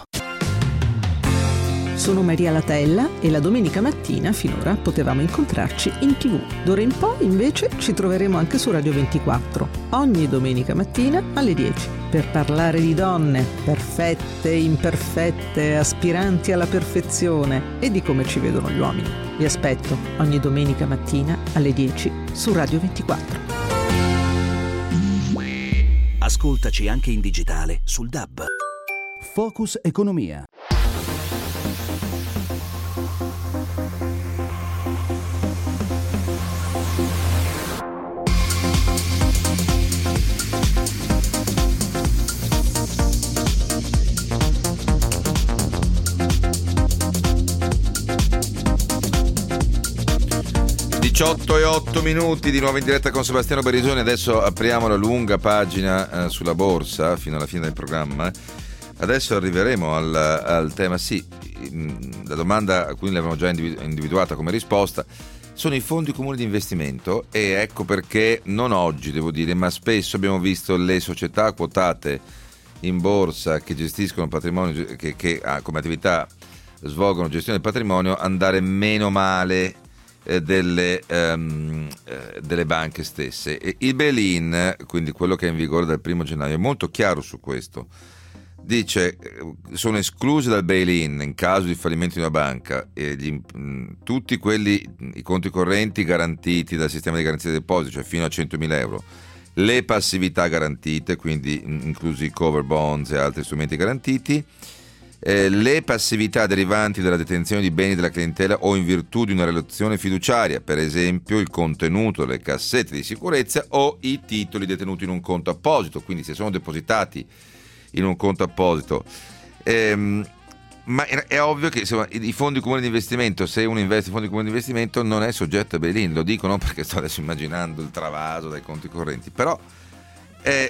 Sono Maria Latella e la domenica mattina finora potevamo incontrarci in tivù. D'ora in poi invece ci troveremo anche su Radio ventiquattro, ogni domenica mattina alle dieci, per parlare di donne, perfette, imperfette, aspiranti alla perfezione e di come ci vedono gli uomini. Vi aspetto ogni domenica mattina alle dieci su Radio ventiquattro. Ascoltaci anche in digitale sul D A B. Focus Economia. diciotto e otto minuti di nuovo in diretta con Sebastiano Berisoni. Adesso apriamo la lunga pagina eh, sulla borsa fino alla fine del programma. Adesso arriveremo al, al tema. Sì, la domanda a cui l'avevamo già individuata come risposta sono i fondi comuni di investimento, e ecco perché non oggi devo dire, ma spesso abbiamo visto le società quotate in borsa che gestiscono patrimonio, che, che ah, come attività svolgono gestione del patrimonio, andare meno male Delle, um, eh, delle banche stesse. E il bail-in, quindi quello che è in vigore dal primo gennaio, è molto chiaro su questo. Dice sono esclusi dal bail-in in caso di fallimento di una banca e gli, mh, tutti quelli, i conti correnti garantiti dal sistema di garanzia dei depositi, cioè fino a centomila euro, le passività garantite, quindi inclusi i cover bonds e altri strumenti garantiti, Eh, le passività derivanti dalla detenzione di beni della clientela o in virtù di una relazione fiduciaria, per esempio il contenuto delle cassette di sicurezza o i titoli detenuti in un conto apposito, quindi se sono depositati in un conto apposito. Ehm, ma è, è ovvio che insomma, i fondi comuni di investimento, se uno investe in fondi comuni di investimento, non è soggetto a bail-in. Lo dico non perché sto adesso immaginando il travaso dai conti correnti, però è...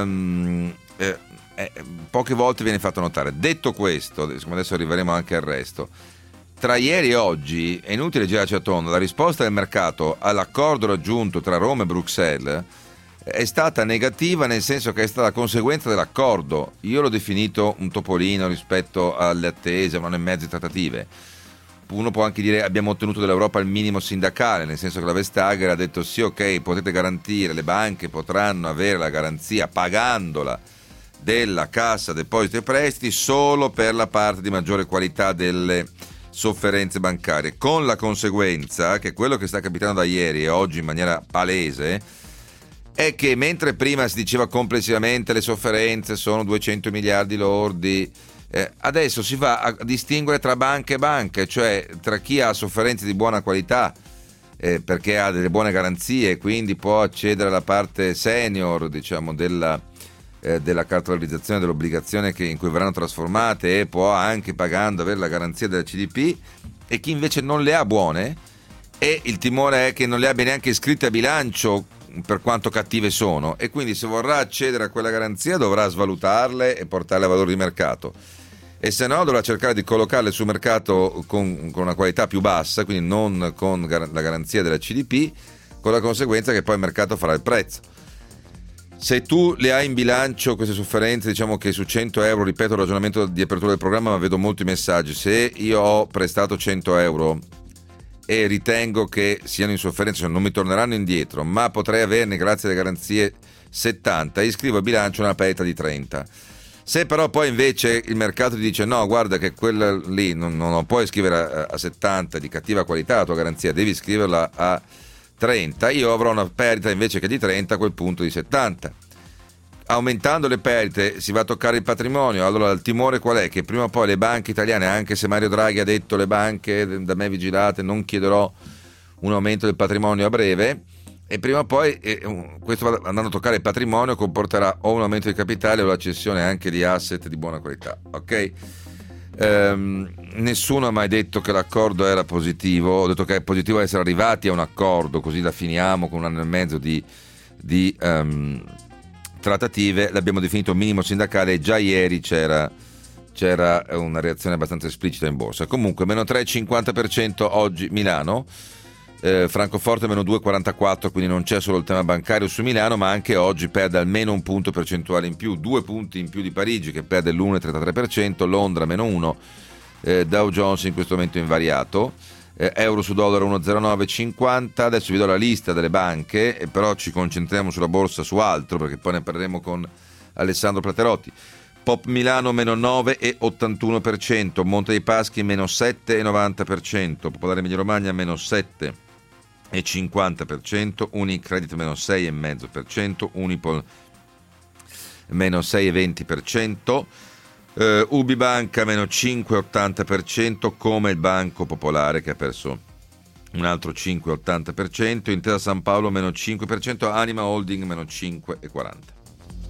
Um, è Eh, poche volte viene fatto notare. Detto questo, adesso arriveremo anche al resto, tra ieri e oggi è inutile girarci attorno. La risposta del mercato all'accordo raggiunto tra Roma e Bruxelles è stata negativa, nel senso che è stata conseguenza dell'accordo. Io l'ho definito un topolino rispetto alle attese, un anno e mezzo di trattative. Uno può anche dire abbiamo ottenuto dall'Europa il minimo sindacale, nel senso che la Vestager ha detto sì, ok, potete garantire, le banche potranno avere la garanzia pagandola della Cassa Depositi e Prestiti solo per la parte di maggiore qualità delle sofferenze bancarie, con la conseguenza che quello che sta capitando da ieri e oggi in maniera palese è che mentre prima si diceva complessivamente le sofferenze sono duecento miliardi lordi, eh, adesso si va a distinguere tra banche e banche, cioè tra chi ha sofferenze di buona qualità eh, perché ha delle buone garanzie, quindi può accedere alla parte senior, diciamo, della Eh, della cartolarizzazione dell'obbligazione che, in cui verranno trasformate, e può anche pagando avere la garanzia della C D P, e chi invece non le ha buone, e il timore è che non le abbia neanche iscritte a bilancio per quanto cattive sono, e quindi se vorrà accedere a quella garanzia dovrà svalutarle e portarle a valore di mercato, e se no dovrà cercare di collocarle sul mercato con, con una qualità più bassa, quindi non con gar- la garanzia della C D P, con la conseguenza che poi il mercato farà il prezzo. Se tu le hai in bilancio queste sofferenze, diciamo che su cento euro, ripeto il ragionamento di apertura del programma, ma vedo molti messaggi, se io ho prestato cento euro e ritengo che siano in sofferenza, cioè non mi torneranno indietro, ma potrei averne grazie alle garanzie settanta, iscrivo a bilancio una perdita di trenta. Se però poi invece il mercato ti dice no, guarda che quella lì non, non puoi iscrivere a, a settanta di cattiva qualità la tua garanzia, devi iscriverla a trenta, io avrò una perdita invece che di trenta a quel punto di settanta. Aumentando le perdite si va a toccare il patrimonio. Allora il timore qual è? Che prima o poi le banche italiane, anche se Mario Draghi ha detto le banche da me vigilate, non chiederò un aumento del patrimonio a breve, e prima o poi eh, questo andando a toccare il patrimonio comporterà o un aumento di capitale o la cessione anche di asset di buona qualità, ok? ehm, nessuno ha mai detto che l'accordo era positivo, ho detto che è positivo essere arrivati a un accordo, così la finiamo con un anno e mezzo di, di um, trattative, l'abbiamo definito minimo sindacale e già ieri c'era, c'era una reazione abbastanza esplicita in borsa. Comunque meno tre virgola cinquanta per cento oggi Milano, eh, Francoforte meno due virgola quarantaquattro, quindi non c'è solo il tema bancario su Milano, ma anche oggi perde almeno un punto percentuale in più, due punti in più di Parigi che perde l'uno virgola trentatré per cento, Londra meno uno, eh, Dow Jones in questo momento invariato, eh, euro su dollaro uno virgola zero nove cinquanta. Adesso vi do la lista delle banche, e però ci concentriamo sulla borsa, su altro, perché poi ne parleremo con Alessandro Platerotti. Pop Milano meno nove virgola ottantuno per cento, Monte dei Paschi meno sette virgola novanta per cento, Popolare Emilia Romagna meno sette virgola cinquanta per cento, Unicredit meno sei virgola cinque per cento, Unipol meno sei virgola venti per cento, uh, Ubibanca meno cinque virgola ottanta per cento, come il Banco Popolare che ha perso un altro cinque virgola ottanta per cento, Intesa San Paolo meno cinque per cento, Anima Holding meno cinque virgola quaranta per cento.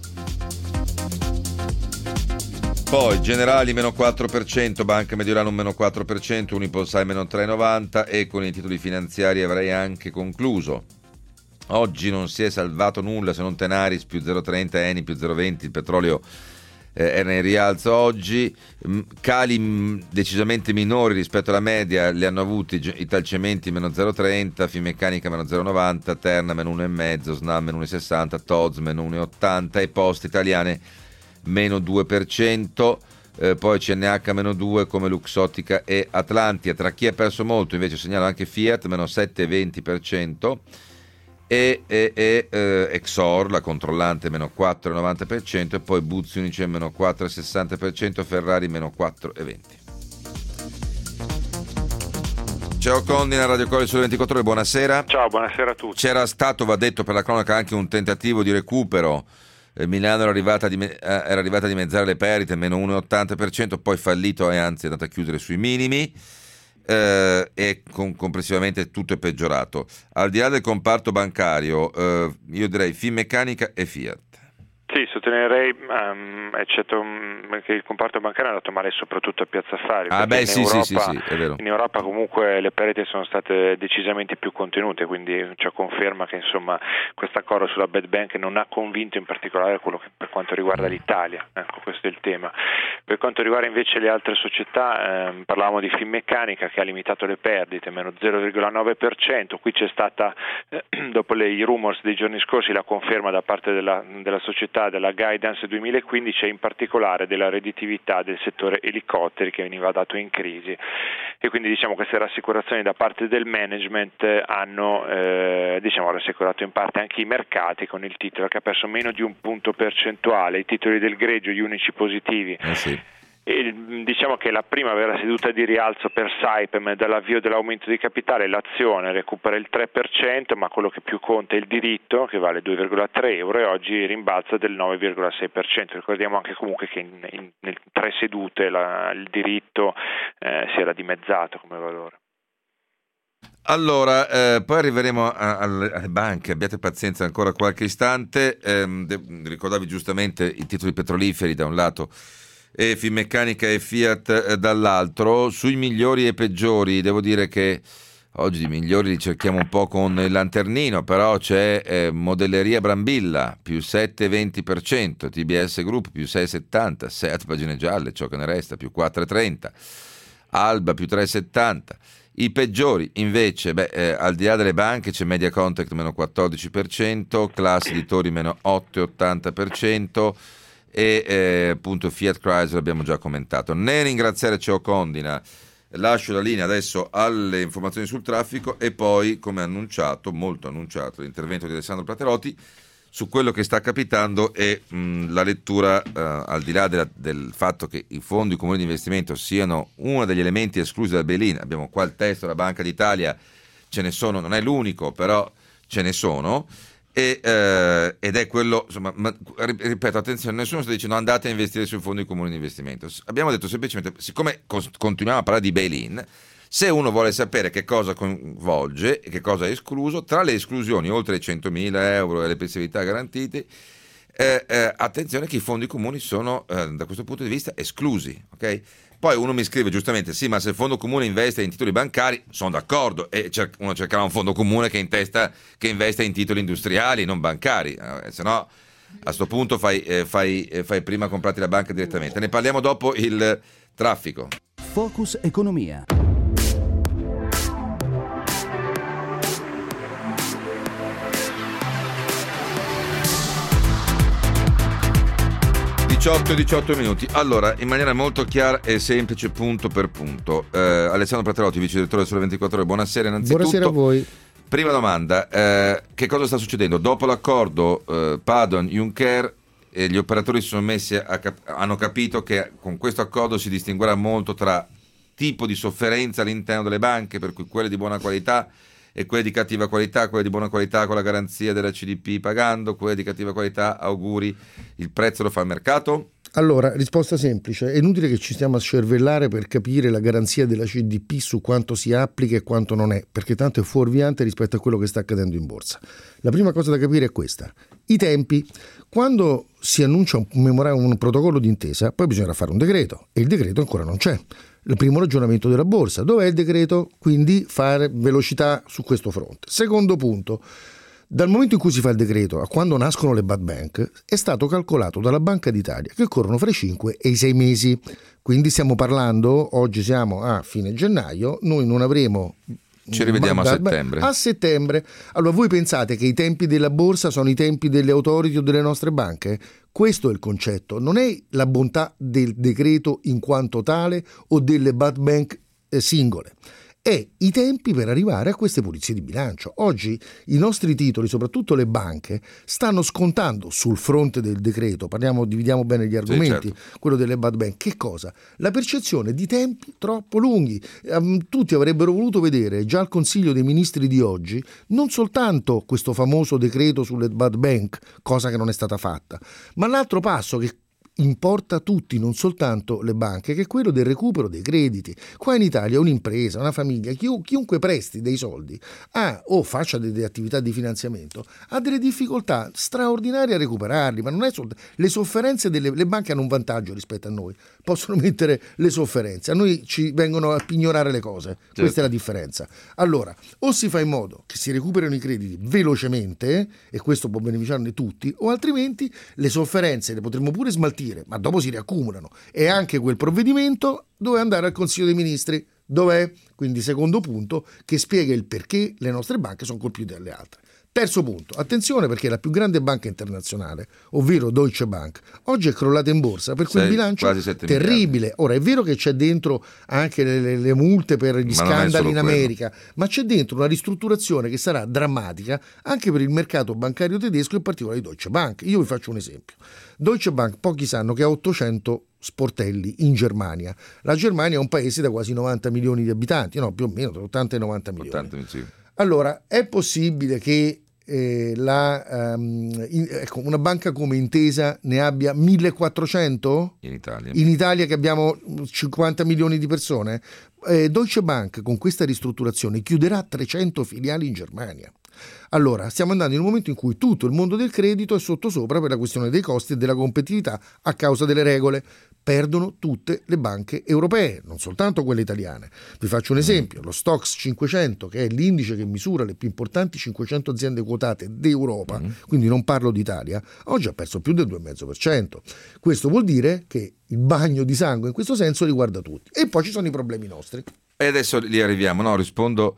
Poi Generali meno quattro per cento, Banca Mediolanum meno quattro per cento, Unipolsai meno tre virgola novanta per cento, e con i titoli finanziari avrei anche concluso. Oggi non si è salvato nulla se non Tenaris più zero virgola trenta, Eni più zero virgola venti, il petrolio eh, era in rialzo oggi, cali mh, decisamente minori rispetto alla media li hanno avuti Italcementi meno zero virgola trenta, Finmeccanica meno zero virgola novanta, Terna meno uno virgola cinque, Snam meno uno virgola sessanta, T O Z meno uno virgola ottanta e Poste Italiane meno due per cento, eh, poi C N H meno due come Luxottica e Atlantia. Tra chi ha perso molto invece segnalo anche Fiat meno sette virgola venti per cento e, e, e eh, Exor, la controllante, meno quattro virgola novanta per cento, e poi Buzzi Unicem meno quattro virgola sessanta per cento, Ferrari meno quattro virgola venti per cento. Ciao Condina, Radio Cori sulle ventiquattro ore, buonasera. Ciao, buonasera a tutti. C'era stato, va detto per la cronaca, anche un tentativo di recupero. Milano era arrivata, a dime- era arrivata a dimezzare le perdite, meno uno virgola ottanta per cento, poi fallito e anzi è andata a chiudere sui minimi, eh, e con- complessivamente tutto è peggiorato. Al di là del comparto bancario, eh, io direi Finmeccanica e Fiat. Sì, sottolineerei, um, eccetto um, che il comparto bancario è andato male soprattutto a Piazza Affari. Ah beh, in sì, Europa, sì, sì, sì, è vero. In Europa comunque le perdite sono state decisamente più contenute, quindi ciò conferma che insomma questo accordo sulla bad bank non ha convinto in particolare quello che per quanto riguarda l'Italia. Ecco, questo è il tema. Per quanto riguarda invece le altre società, ehm, parlavamo di Finmeccanica che ha limitato le perdite, meno zero virgola nove per cento. Qui c'è stata, eh, dopo le, i rumors dei giorni scorsi, la conferma da parte della, della società della guidance duemilaquindici e in particolare della redditività del settore elicotteri che veniva dato in crisi, e quindi diciamo queste rassicurazioni da parte del management hanno eh, diciamo rassicurato in parte anche i mercati, con il titolo che ha perso meno di un punto percentuale, i titoli del greggio gli unici positivi. Eh sì. E diciamo che la prima vera seduta di rialzo per Saipem dall'avvio dell'aumento di capitale, l'azione recupera il tre per cento, ma quello che più conta è il diritto che vale due virgola tre euro e oggi rimbalza del nove virgola sei per cento. Ricordiamo anche comunque che in, in, in tre sedute la, il diritto eh, si era dimezzato come valore. Allora, eh, poi arriveremo a, alle, alle banche, abbiate pazienza ancora qualche istante. Eh, de- ricordavi giustamente i titoli petroliferi da un lato e Finmeccanica e Fiat dall'altro. Sui migliori e peggiori devo dire che oggi i migliori li cerchiamo un po' con il lanternino, però c'è eh, Modelleria Brambilla più sette virgola venti per cento, T B S Group più sei virgola settanta, Seat Pagine Gialle, ciò che ne resta, più quattro virgola trenta, Alba più tre virgola settanta. I peggiori invece, beh, eh, al di là delle banche c'è Media Contact meno quattordici per cento, Class Editori meno otto virgola ottanta per cento e eh, appunto Fiat Chrysler abbiamo già commentato. Nel ringraziare Ceo Condina lascio la linea adesso alle informazioni sul traffico e poi, come annunciato, molto annunciato, l'intervento di Alessandro Platerotti su quello che sta capitando e mh, la lettura, eh, al di là della, del fatto che i fondi comuni di investimento siano uno degli elementi esclusi dal bail-in. Abbiamo qua il testo della Banca d'Italia, ce ne sono, non è l'unico, però ce ne sono. E, eh, ed è quello, insomma, ma, ripeto, attenzione, nessuno sta dicendo andate a investire sui fondi comuni di investimento. Abbiamo detto semplicemente, siccome cos- continuiamo a parlare di bail-in, se uno vuole sapere che cosa coinvolge e che cosa è escluso, tra le esclusioni oltre ai centomila euro e le pensibilità garantite eh, eh, attenzione che i fondi comuni sono eh, da questo punto di vista esclusi, ok? Poi uno mi scrive giustamente, sì, ma se il fondo comune investe in titoli bancari, sono d'accordo, e cer- uno cercherà un fondo comune che, intesta, che investe in titoli industriali, non bancari, eh, se no a sto punto fai, eh, fai, eh, fai prima comprarti la banca direttamente. Ne parliamo dopo il traffico. Focus Economia. diciotto e diciotto minuti. Allora, in maniera molto chiara e semplice, punto per punto. Eh, Alessandro Praterotti, vice direttore del Sole ventiquattro Ore, buonasera innanzitutto. Buonasera a voi. Prima domanda, eh, che cosa sta succedendo? Dopo l'accordo eh, Padoan-Juncker, eh, gli operatori si sono messi a cap- hanno capito che con questo accordo si distinguerà molto tra tipo di sofferenza all'interno delle banche, per cui quelle di buona qualità e quelle di cattiva qualità, quelle di buona qualità con la garanzia della C D P pagando, quelle di cattiva qualità, auguri, il prezzo lo fa il mercato? Allora, risposta semplice, è inutile che ci stiamo a scervellare per capire la garanzia della C D P su quanto si applica e quanto non è, perché tanto è fuorviante rispetto a quello che sta accadendo in borsa. La prima cosa da capire è questa: i tempi. Quando si annuncia un, memorandum, un protocollo d'intesa, poi bisognerà fare un decreto, e il decreto ancora non c'è. Il primo ragionamento della borsa, dov'è il decreto? Quindi fare velocità su questo fronte. Secondo punto, dal momento in cui si fa il decreto a quando nascono le bad bank è stato calcolato dalla Banca d'Italia che corrono fra i cinque e i sei mesi, quindi stiamo parlando, oggi siamo a fine gennaio, noi non avremo... Ci rivediamo a settembre. A settembre. Allora voi pensate che i tempi della borsa sono i tempi delle authority o delle nostre banche? Questo è il concetto, non è la bontà del decreto in quanto tale o delle bad bank eh, singole. È i tempi per arrivare a queste pulizie di bilancio. Oggi i nostri titoli, soprattutto le banche, stanno scontando sul fronte del decreto, parliamo, dividiamo bene gli argomenti, sì, certo. Quello delle bad bank, che cosa? La percezione di tempi troppo lunghi. Um, tutti avrebbero voluto vedere già al Consiglio dei Ministri di oggi non soltanto questo famoso decreto sulle bad bank, cosa che non è stata fatta, ma l'altro passo che importa a tutti, non soltanto le banche, che è quello del recupero dei crediti. Qua in Italia un'impresa, una famiglia, chiun- chiunque presti dei soldi ha, o faccia delle attività di finanziamento, ha delle difficoltà straordinarie a recuperarli, ma non è soltanto le sofferenze delle le banche hanno un vantaggio rispetto a noi, possono mettere le sofferenze, a noi ci vengono a pignorare le cose, certo. Questa è la differenza. Allora, o si fa in modo che si recuperino i crediti velocemente, e questo può beneficiarne tutti, o altrimenti le sofferenze le potremmo pure smaltire, ma dopo si riaccumulano, e anche quel provvedimento dove andare al Consiglio dei Ministri, dov'è? Quindi secondo punto che spiega il perché le nostre banche sono colpite dalle altre. Terzo punto, attenzione, perché la più grande banca internazionale, ovvero Deutsche Bank, oggi è crollata in borsa per quel Sei, bilancio terribile. Miliardi. Ora è vero che c'è dentro anche le, le, le multe per gli ma scandali in America, quello. Ma c'è dentro una ristrutturazione che sarà drammatica anche per il mercato bancario tedesco, in particolare di Deutsche Bank. Io vi faccio un esempio. Deutsche Bank, pochi sanno che ha ottocento sportelli in Germania. La Germania è un paese da quasi novanta milioni di abitanti, no, più o meno tra ottanta e novanta milioni. ottanta, sì. Allora, è possibile che eh, la, um, in, ecco, una banca come Intesa ne abbia millequattrocento? In Italia. In Italia che abbiamo cinquanta milioni di persone? Eh, Deutsche Bank con questa ristrutturazione chiuderà trecento filiali in Germania. Allora, stiamo andando in un momento in cui tutto il mondo del credito è sottosopra per la questione dei costi e della competitività a causa delle regole. Perdono tutte le banche europee, non soltanto quelle italiane. Vi faccio un esempio, lo Stoxx cinquecento, che è l'indice che misura le più importanti cinquecento aziende quotate d'Europa, mm. quindi non parlo d'Italia, oggi ha perso più del due virgola cinque per cento. Questo vuol dire che il bagno di sangue in questo senso riguarda tutti. E poi ci sono i problemi nostri. E adesso li arriviamo, no? Rispondo...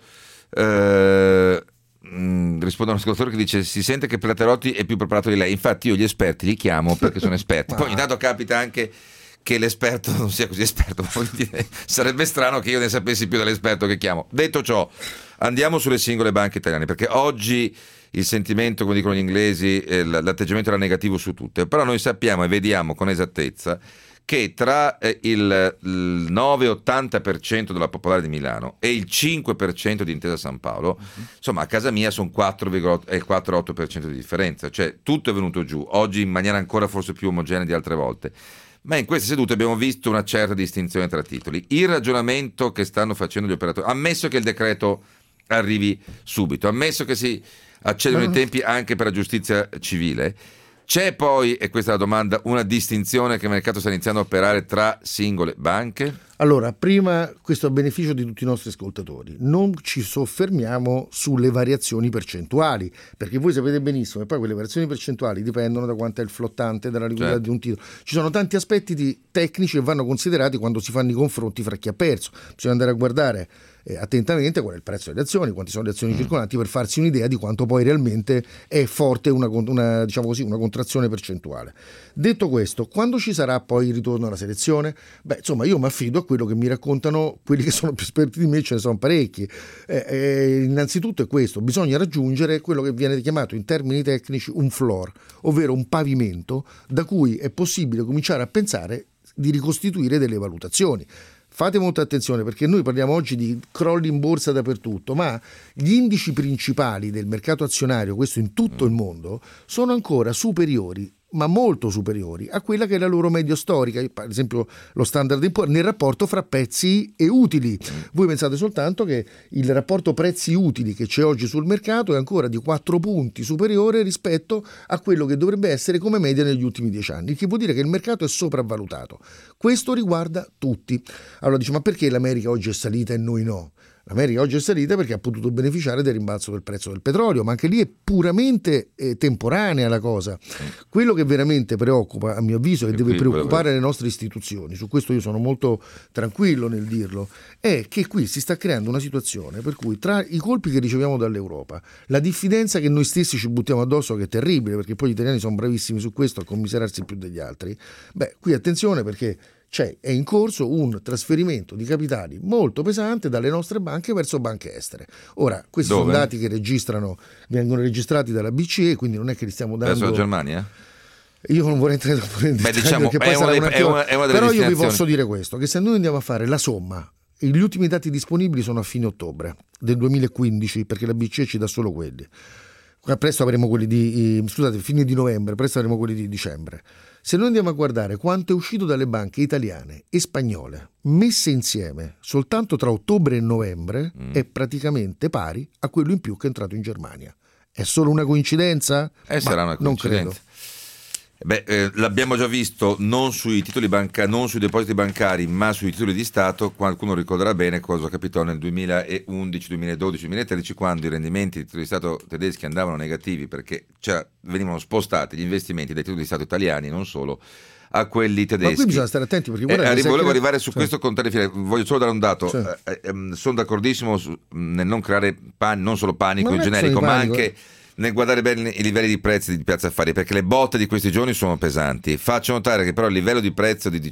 Eh... Mm, risponde a un ascoltatore che dice: si sente che Praterotti è più preparato di lei. Infatti io gli esperti li chiamo perché sono esperti. Poi ogni tanto capita anche che l'esperto non sia così esperto. Sarebbe strano che io ne sapessi più dell'esperto che chiamo. Detto ciò, andiamo sulle singole banche italiane, perché oggi il sentimento, come dicono gli inglesi, eh, l'atteggiamento era negativo su tutte. Però noi sappiamo e vediamo con esattezza che tra eh, il, il nove ottanta per cento della Popolare di Milano e il cinque per cento di Intesa San Paolo, uh-huh. insomma a casa mia sono quattro virgola otto per cento di differenza, cioè tutto è venuto giù, oggi in maniera ancora forse più omogenea di altre volte. Ma in queste sedute abbiamo visto una certa distinzione tra titoli. Il ragionamento che stanno facendo gli operatori, ammesso che il decreto arrivi subito, ammesso che si accelerino i tempi anche per la giustizia civile, C'è poi, e questa è la domanda, una distinzione che il mercato sta iniziando a operare tra singole banche? Allora, prima, questo a beneficio di tutti i nostri ascoltatori, non ci soffermiamo sulle variazioni percentuali, perché voi sapete benissimo che poi quelle variazioni percentuali dipendono da quanto è il flottante, dalla liquidità certo. di un titolo. Ci sono tanti aspetti di, tecnici che vanno considerati quando si fanno i confronti fra chi ha perso. Bisogna andare a guardare eh, attentamente qual è il prezzo delle azioni, quanti sono le azioni mm. circolanti, per farsi un'idea di quanto poi realmente è forte una, una, diciamo così, una contrazione percentuale. Detto questo, quando ci sarà poi il ritorno alla selezione? Beh, insomma, io mi affido a quello che mi raccontano quelli che sono più esperti di me, ce ne sono parecchi. Eh, eh, innanzitutto è questo: bisogna raggiungere quello che viene chiamato in termini tecnici un floor, ovvero un pavimento da cui è possibile cominciare a pensare di ricostituire delle valutazioni. Fate molta attenzione, perché noi parliamo oggi di crolli in borsa dappertutto, ma gli indici principali del mercato azionario, questo in tutto il mondo, sono ancora superiori, ma molto superiori a quella che è la loro media storica, per esempio lo Standard and Poor's, nel rapporto fra prezzi e utili. Voi pensate soltanto che il rapporto prezzi utili che c'è oggi sul mercato è ancora di quattro punti superiore rispetto a quello che dovrebbe essere come media negli ultimi dieci anni, il che vuol dire che il mercato è sopravvalutato. Questo riguarda tutti. Allora dice, ma perché l'America oggi è salita e noi no? L'America oggi è salita perché ha potuto beneficiare del rimbalzo del prezzo del petrolio, ma anche lì è puramente eh, temporanea la cosa. Quello che veramente preoccupa, a mio avviso, e deve preoccupare le nostre istituzioni, su questo io sono molto tranquillo nel dirlo, è che qui si sta creando una situazione per cui tra i colpi che riceviamo dall'Europa, la diffidenza che noi stessi ci buttiamo addosso, che è terribile, perché poi gli italiani sono bravissimi su questo, a commiserarsi più degli altri, beh, qui attenzione, perché c'è, è in corso un trasferimento di capitali molto pesante dalle nostre banche verso banche estere. Ora, questi Dove? sono dati che registrano, vengono registrati dalla B C E, quindi non è che li stiamo dando... Verso la Germania? Io non vorrei entrare troppo nel dettaglio, diciamo, perché poi è sarà una una dei- è una- è una delle Però io vi destinazioni. posso dire questo, che se noi andiamo a fare la somma, gli ultimi dati disponibili sono a fine ottobre del duemilaquindici, perché la B C E ci dà solo quelli. Presto avremo quelli di, eh, scusate, fine di novembre, presto avremo quelli di dicembre. Se noi andiamo a guardare quanto è uscito dalle banche italiane e spagnole messe insieme soltanto tra ottobre e novembre, mm. è praticamente pari a quello in più che è entrato in Germania. È solo una coincidenza? Eh, sarà una coincidenza. Non credo. Beh, eh, l'abbiamo già visto non sui titoli banca- non sui depositi bancari, ma sui titoli di Stato. Qualcuno ricorderà bene cosa capitò nel duemilaundici, duemiladodici, duemilatredici, quando i rendimenti dei titoli di Stato tedeschi andavano negativi perché cioè, venivano spostati gli investimenti dai titoli di Stato italiani, non solo, a quelli tedeschi. Ma qui bisogna stare attenti, perché guarda, eh, arri- volevo che... arrivare su sì. questo con te, voglio solo dare un dato. Sì. Eh, eh, sono d'accordissimo su, nel non creare pan- non solo panico Ma in non è generico, solo ma panico, anche eh. nel guardare bene i livelli di prezzi di Piazza Affari, perché le botte di questi giorni sono pesanti. Faccio notare che però il livello di prezzo di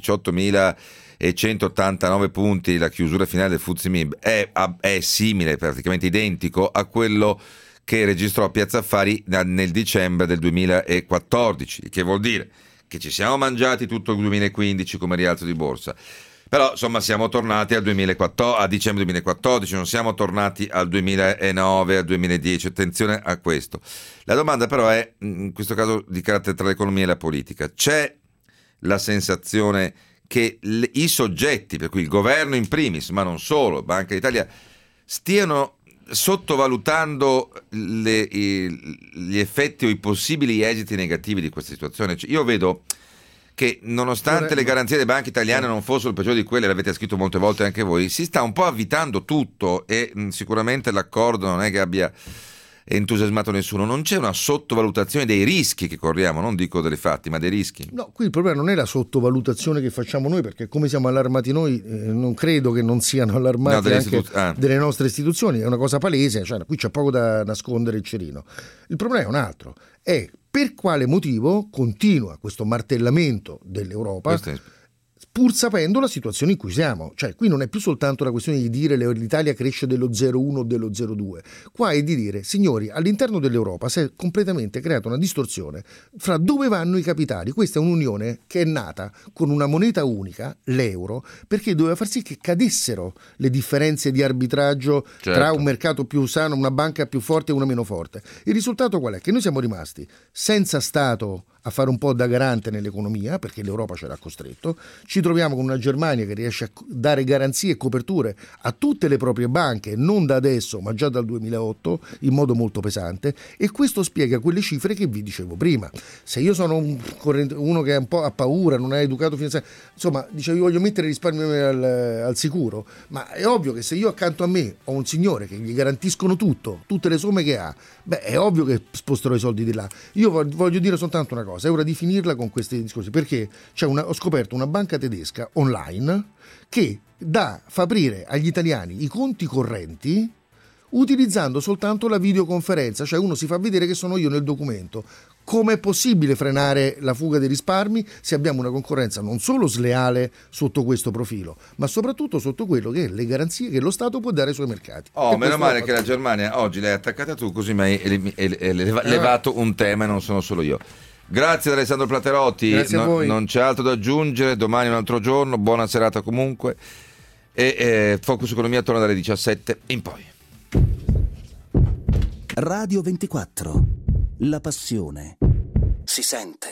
diciottomilacentottantanove punti, la chiusura finale del F T S E M I B, è, è simile, praticamente identico a quello che registrò Piazza Affari nel dicembre del duemilaquattordici, che vuol dire che ci siamo mangiati tutto il duemilaquindici come rialzo di borsa. Però insomma siamo tornati al duemilaquattordici, a dicembre duemilaquattordici, non siamo tornati al duemilanove, al duemiladieci, attenzione a questo. La domanda però è, in questo caso di carattere tra l'economia e la politica, c'è la sensazione che le, i soggetti, per cui il governo in primis, ma non solo, Banca d'Italia, stiano sottovalutando le, i, gli effetti o i possibili esiti negativi di questa situazione? Cioè, io vedo che nonostante le garanzie delle banche italiane non fossero peggiori di quelle, l'avete scritto molte volte anche voi, si sta un po' avvitando tutto e mh, sicuramente l'accordo non è che abbia entusiasmato nessuno. Non c'è una sottovalutazione dei rischi che corriamo, non dico dei fatti, ma dei rischi. No, qui il problema non è la sottovalutazione che facciamo noi, perché come siamo allarmati noi, eh, non credo che non siano allarmati No, delle anche istituz- ah. delle nostre istituzioni, è una cosa palese, cioè qui c'è poco da nascondere il cerino. Il problema è un altro, è per quale motivo continua questo martellamento dell'Europa, pur sapendo la situazione in cui siamo. Cioè qui non è più soltanto la questione di dire l'Italia cresce dello zero virgola uno o dello zero virgola due, qua è di dire, signori, all'interno dell'Europa si è completamente creata una distorsione fra dove vanno i capitali. Questa è un'unione che è nata con una moneta unica, l'euro, perché doveva far sì che cadessero le differenze di arbitraggio, certo, tra un mercato più sano, una banca più forte e una meno forte. Il risultato qual è? Che noi siamo rimasti senza Stato a fare un po' da garante nell'economia, perché l'Europa ce l'ha costretto, ci ci troviamo con una Germania che riesce a dare garanzie e coperture a tutte le proprie banche, non da adesso ma già dal duemilaotto, in modo molto pesante, e questo spiega quelle cifre che vi dicevo prima. Se io sono un corrente, uno che è un po' ha paura, non è educato finanziario, insomma, dice io voglio mettere il risparmio al, al sicuro, ma è ovvio che se io accanto a me ho un signore che gli garantiscono tutto, tutte le somme che ha, beh, è ovvio che sposterò i soldi di là. Io voglio dire soltanto una cosa, è ora di finirla con questi discorsi, perché c'è una, ho scoperto una banca tedesca online che dà, fa aprire agli italiani i conti correnti utilizzando soltanto la videoconferenza, cioè uno si fa vedere che sono io nel documento. Come è possibile frenare la fuga dei risparmi se abbiamo una concorrenza non solo sleale sotto questo profilo, ma soprattutto sotto quello che è le garanzie che lo Stato può dare ai suoi mercati? Oh, e meno male che la Germania oggi l'hai attaccata tu, così mi hai levato un tema e non sono solo io. Grazie ad Alessandro Platerotti. Grazie a voi. Non, non c'è altro da aggiungere, domani un altro giorno, buona serata comunque, e eh, Focus Economia torna dalle diciassette in poi. Radio ventiquattro, la passione si sente.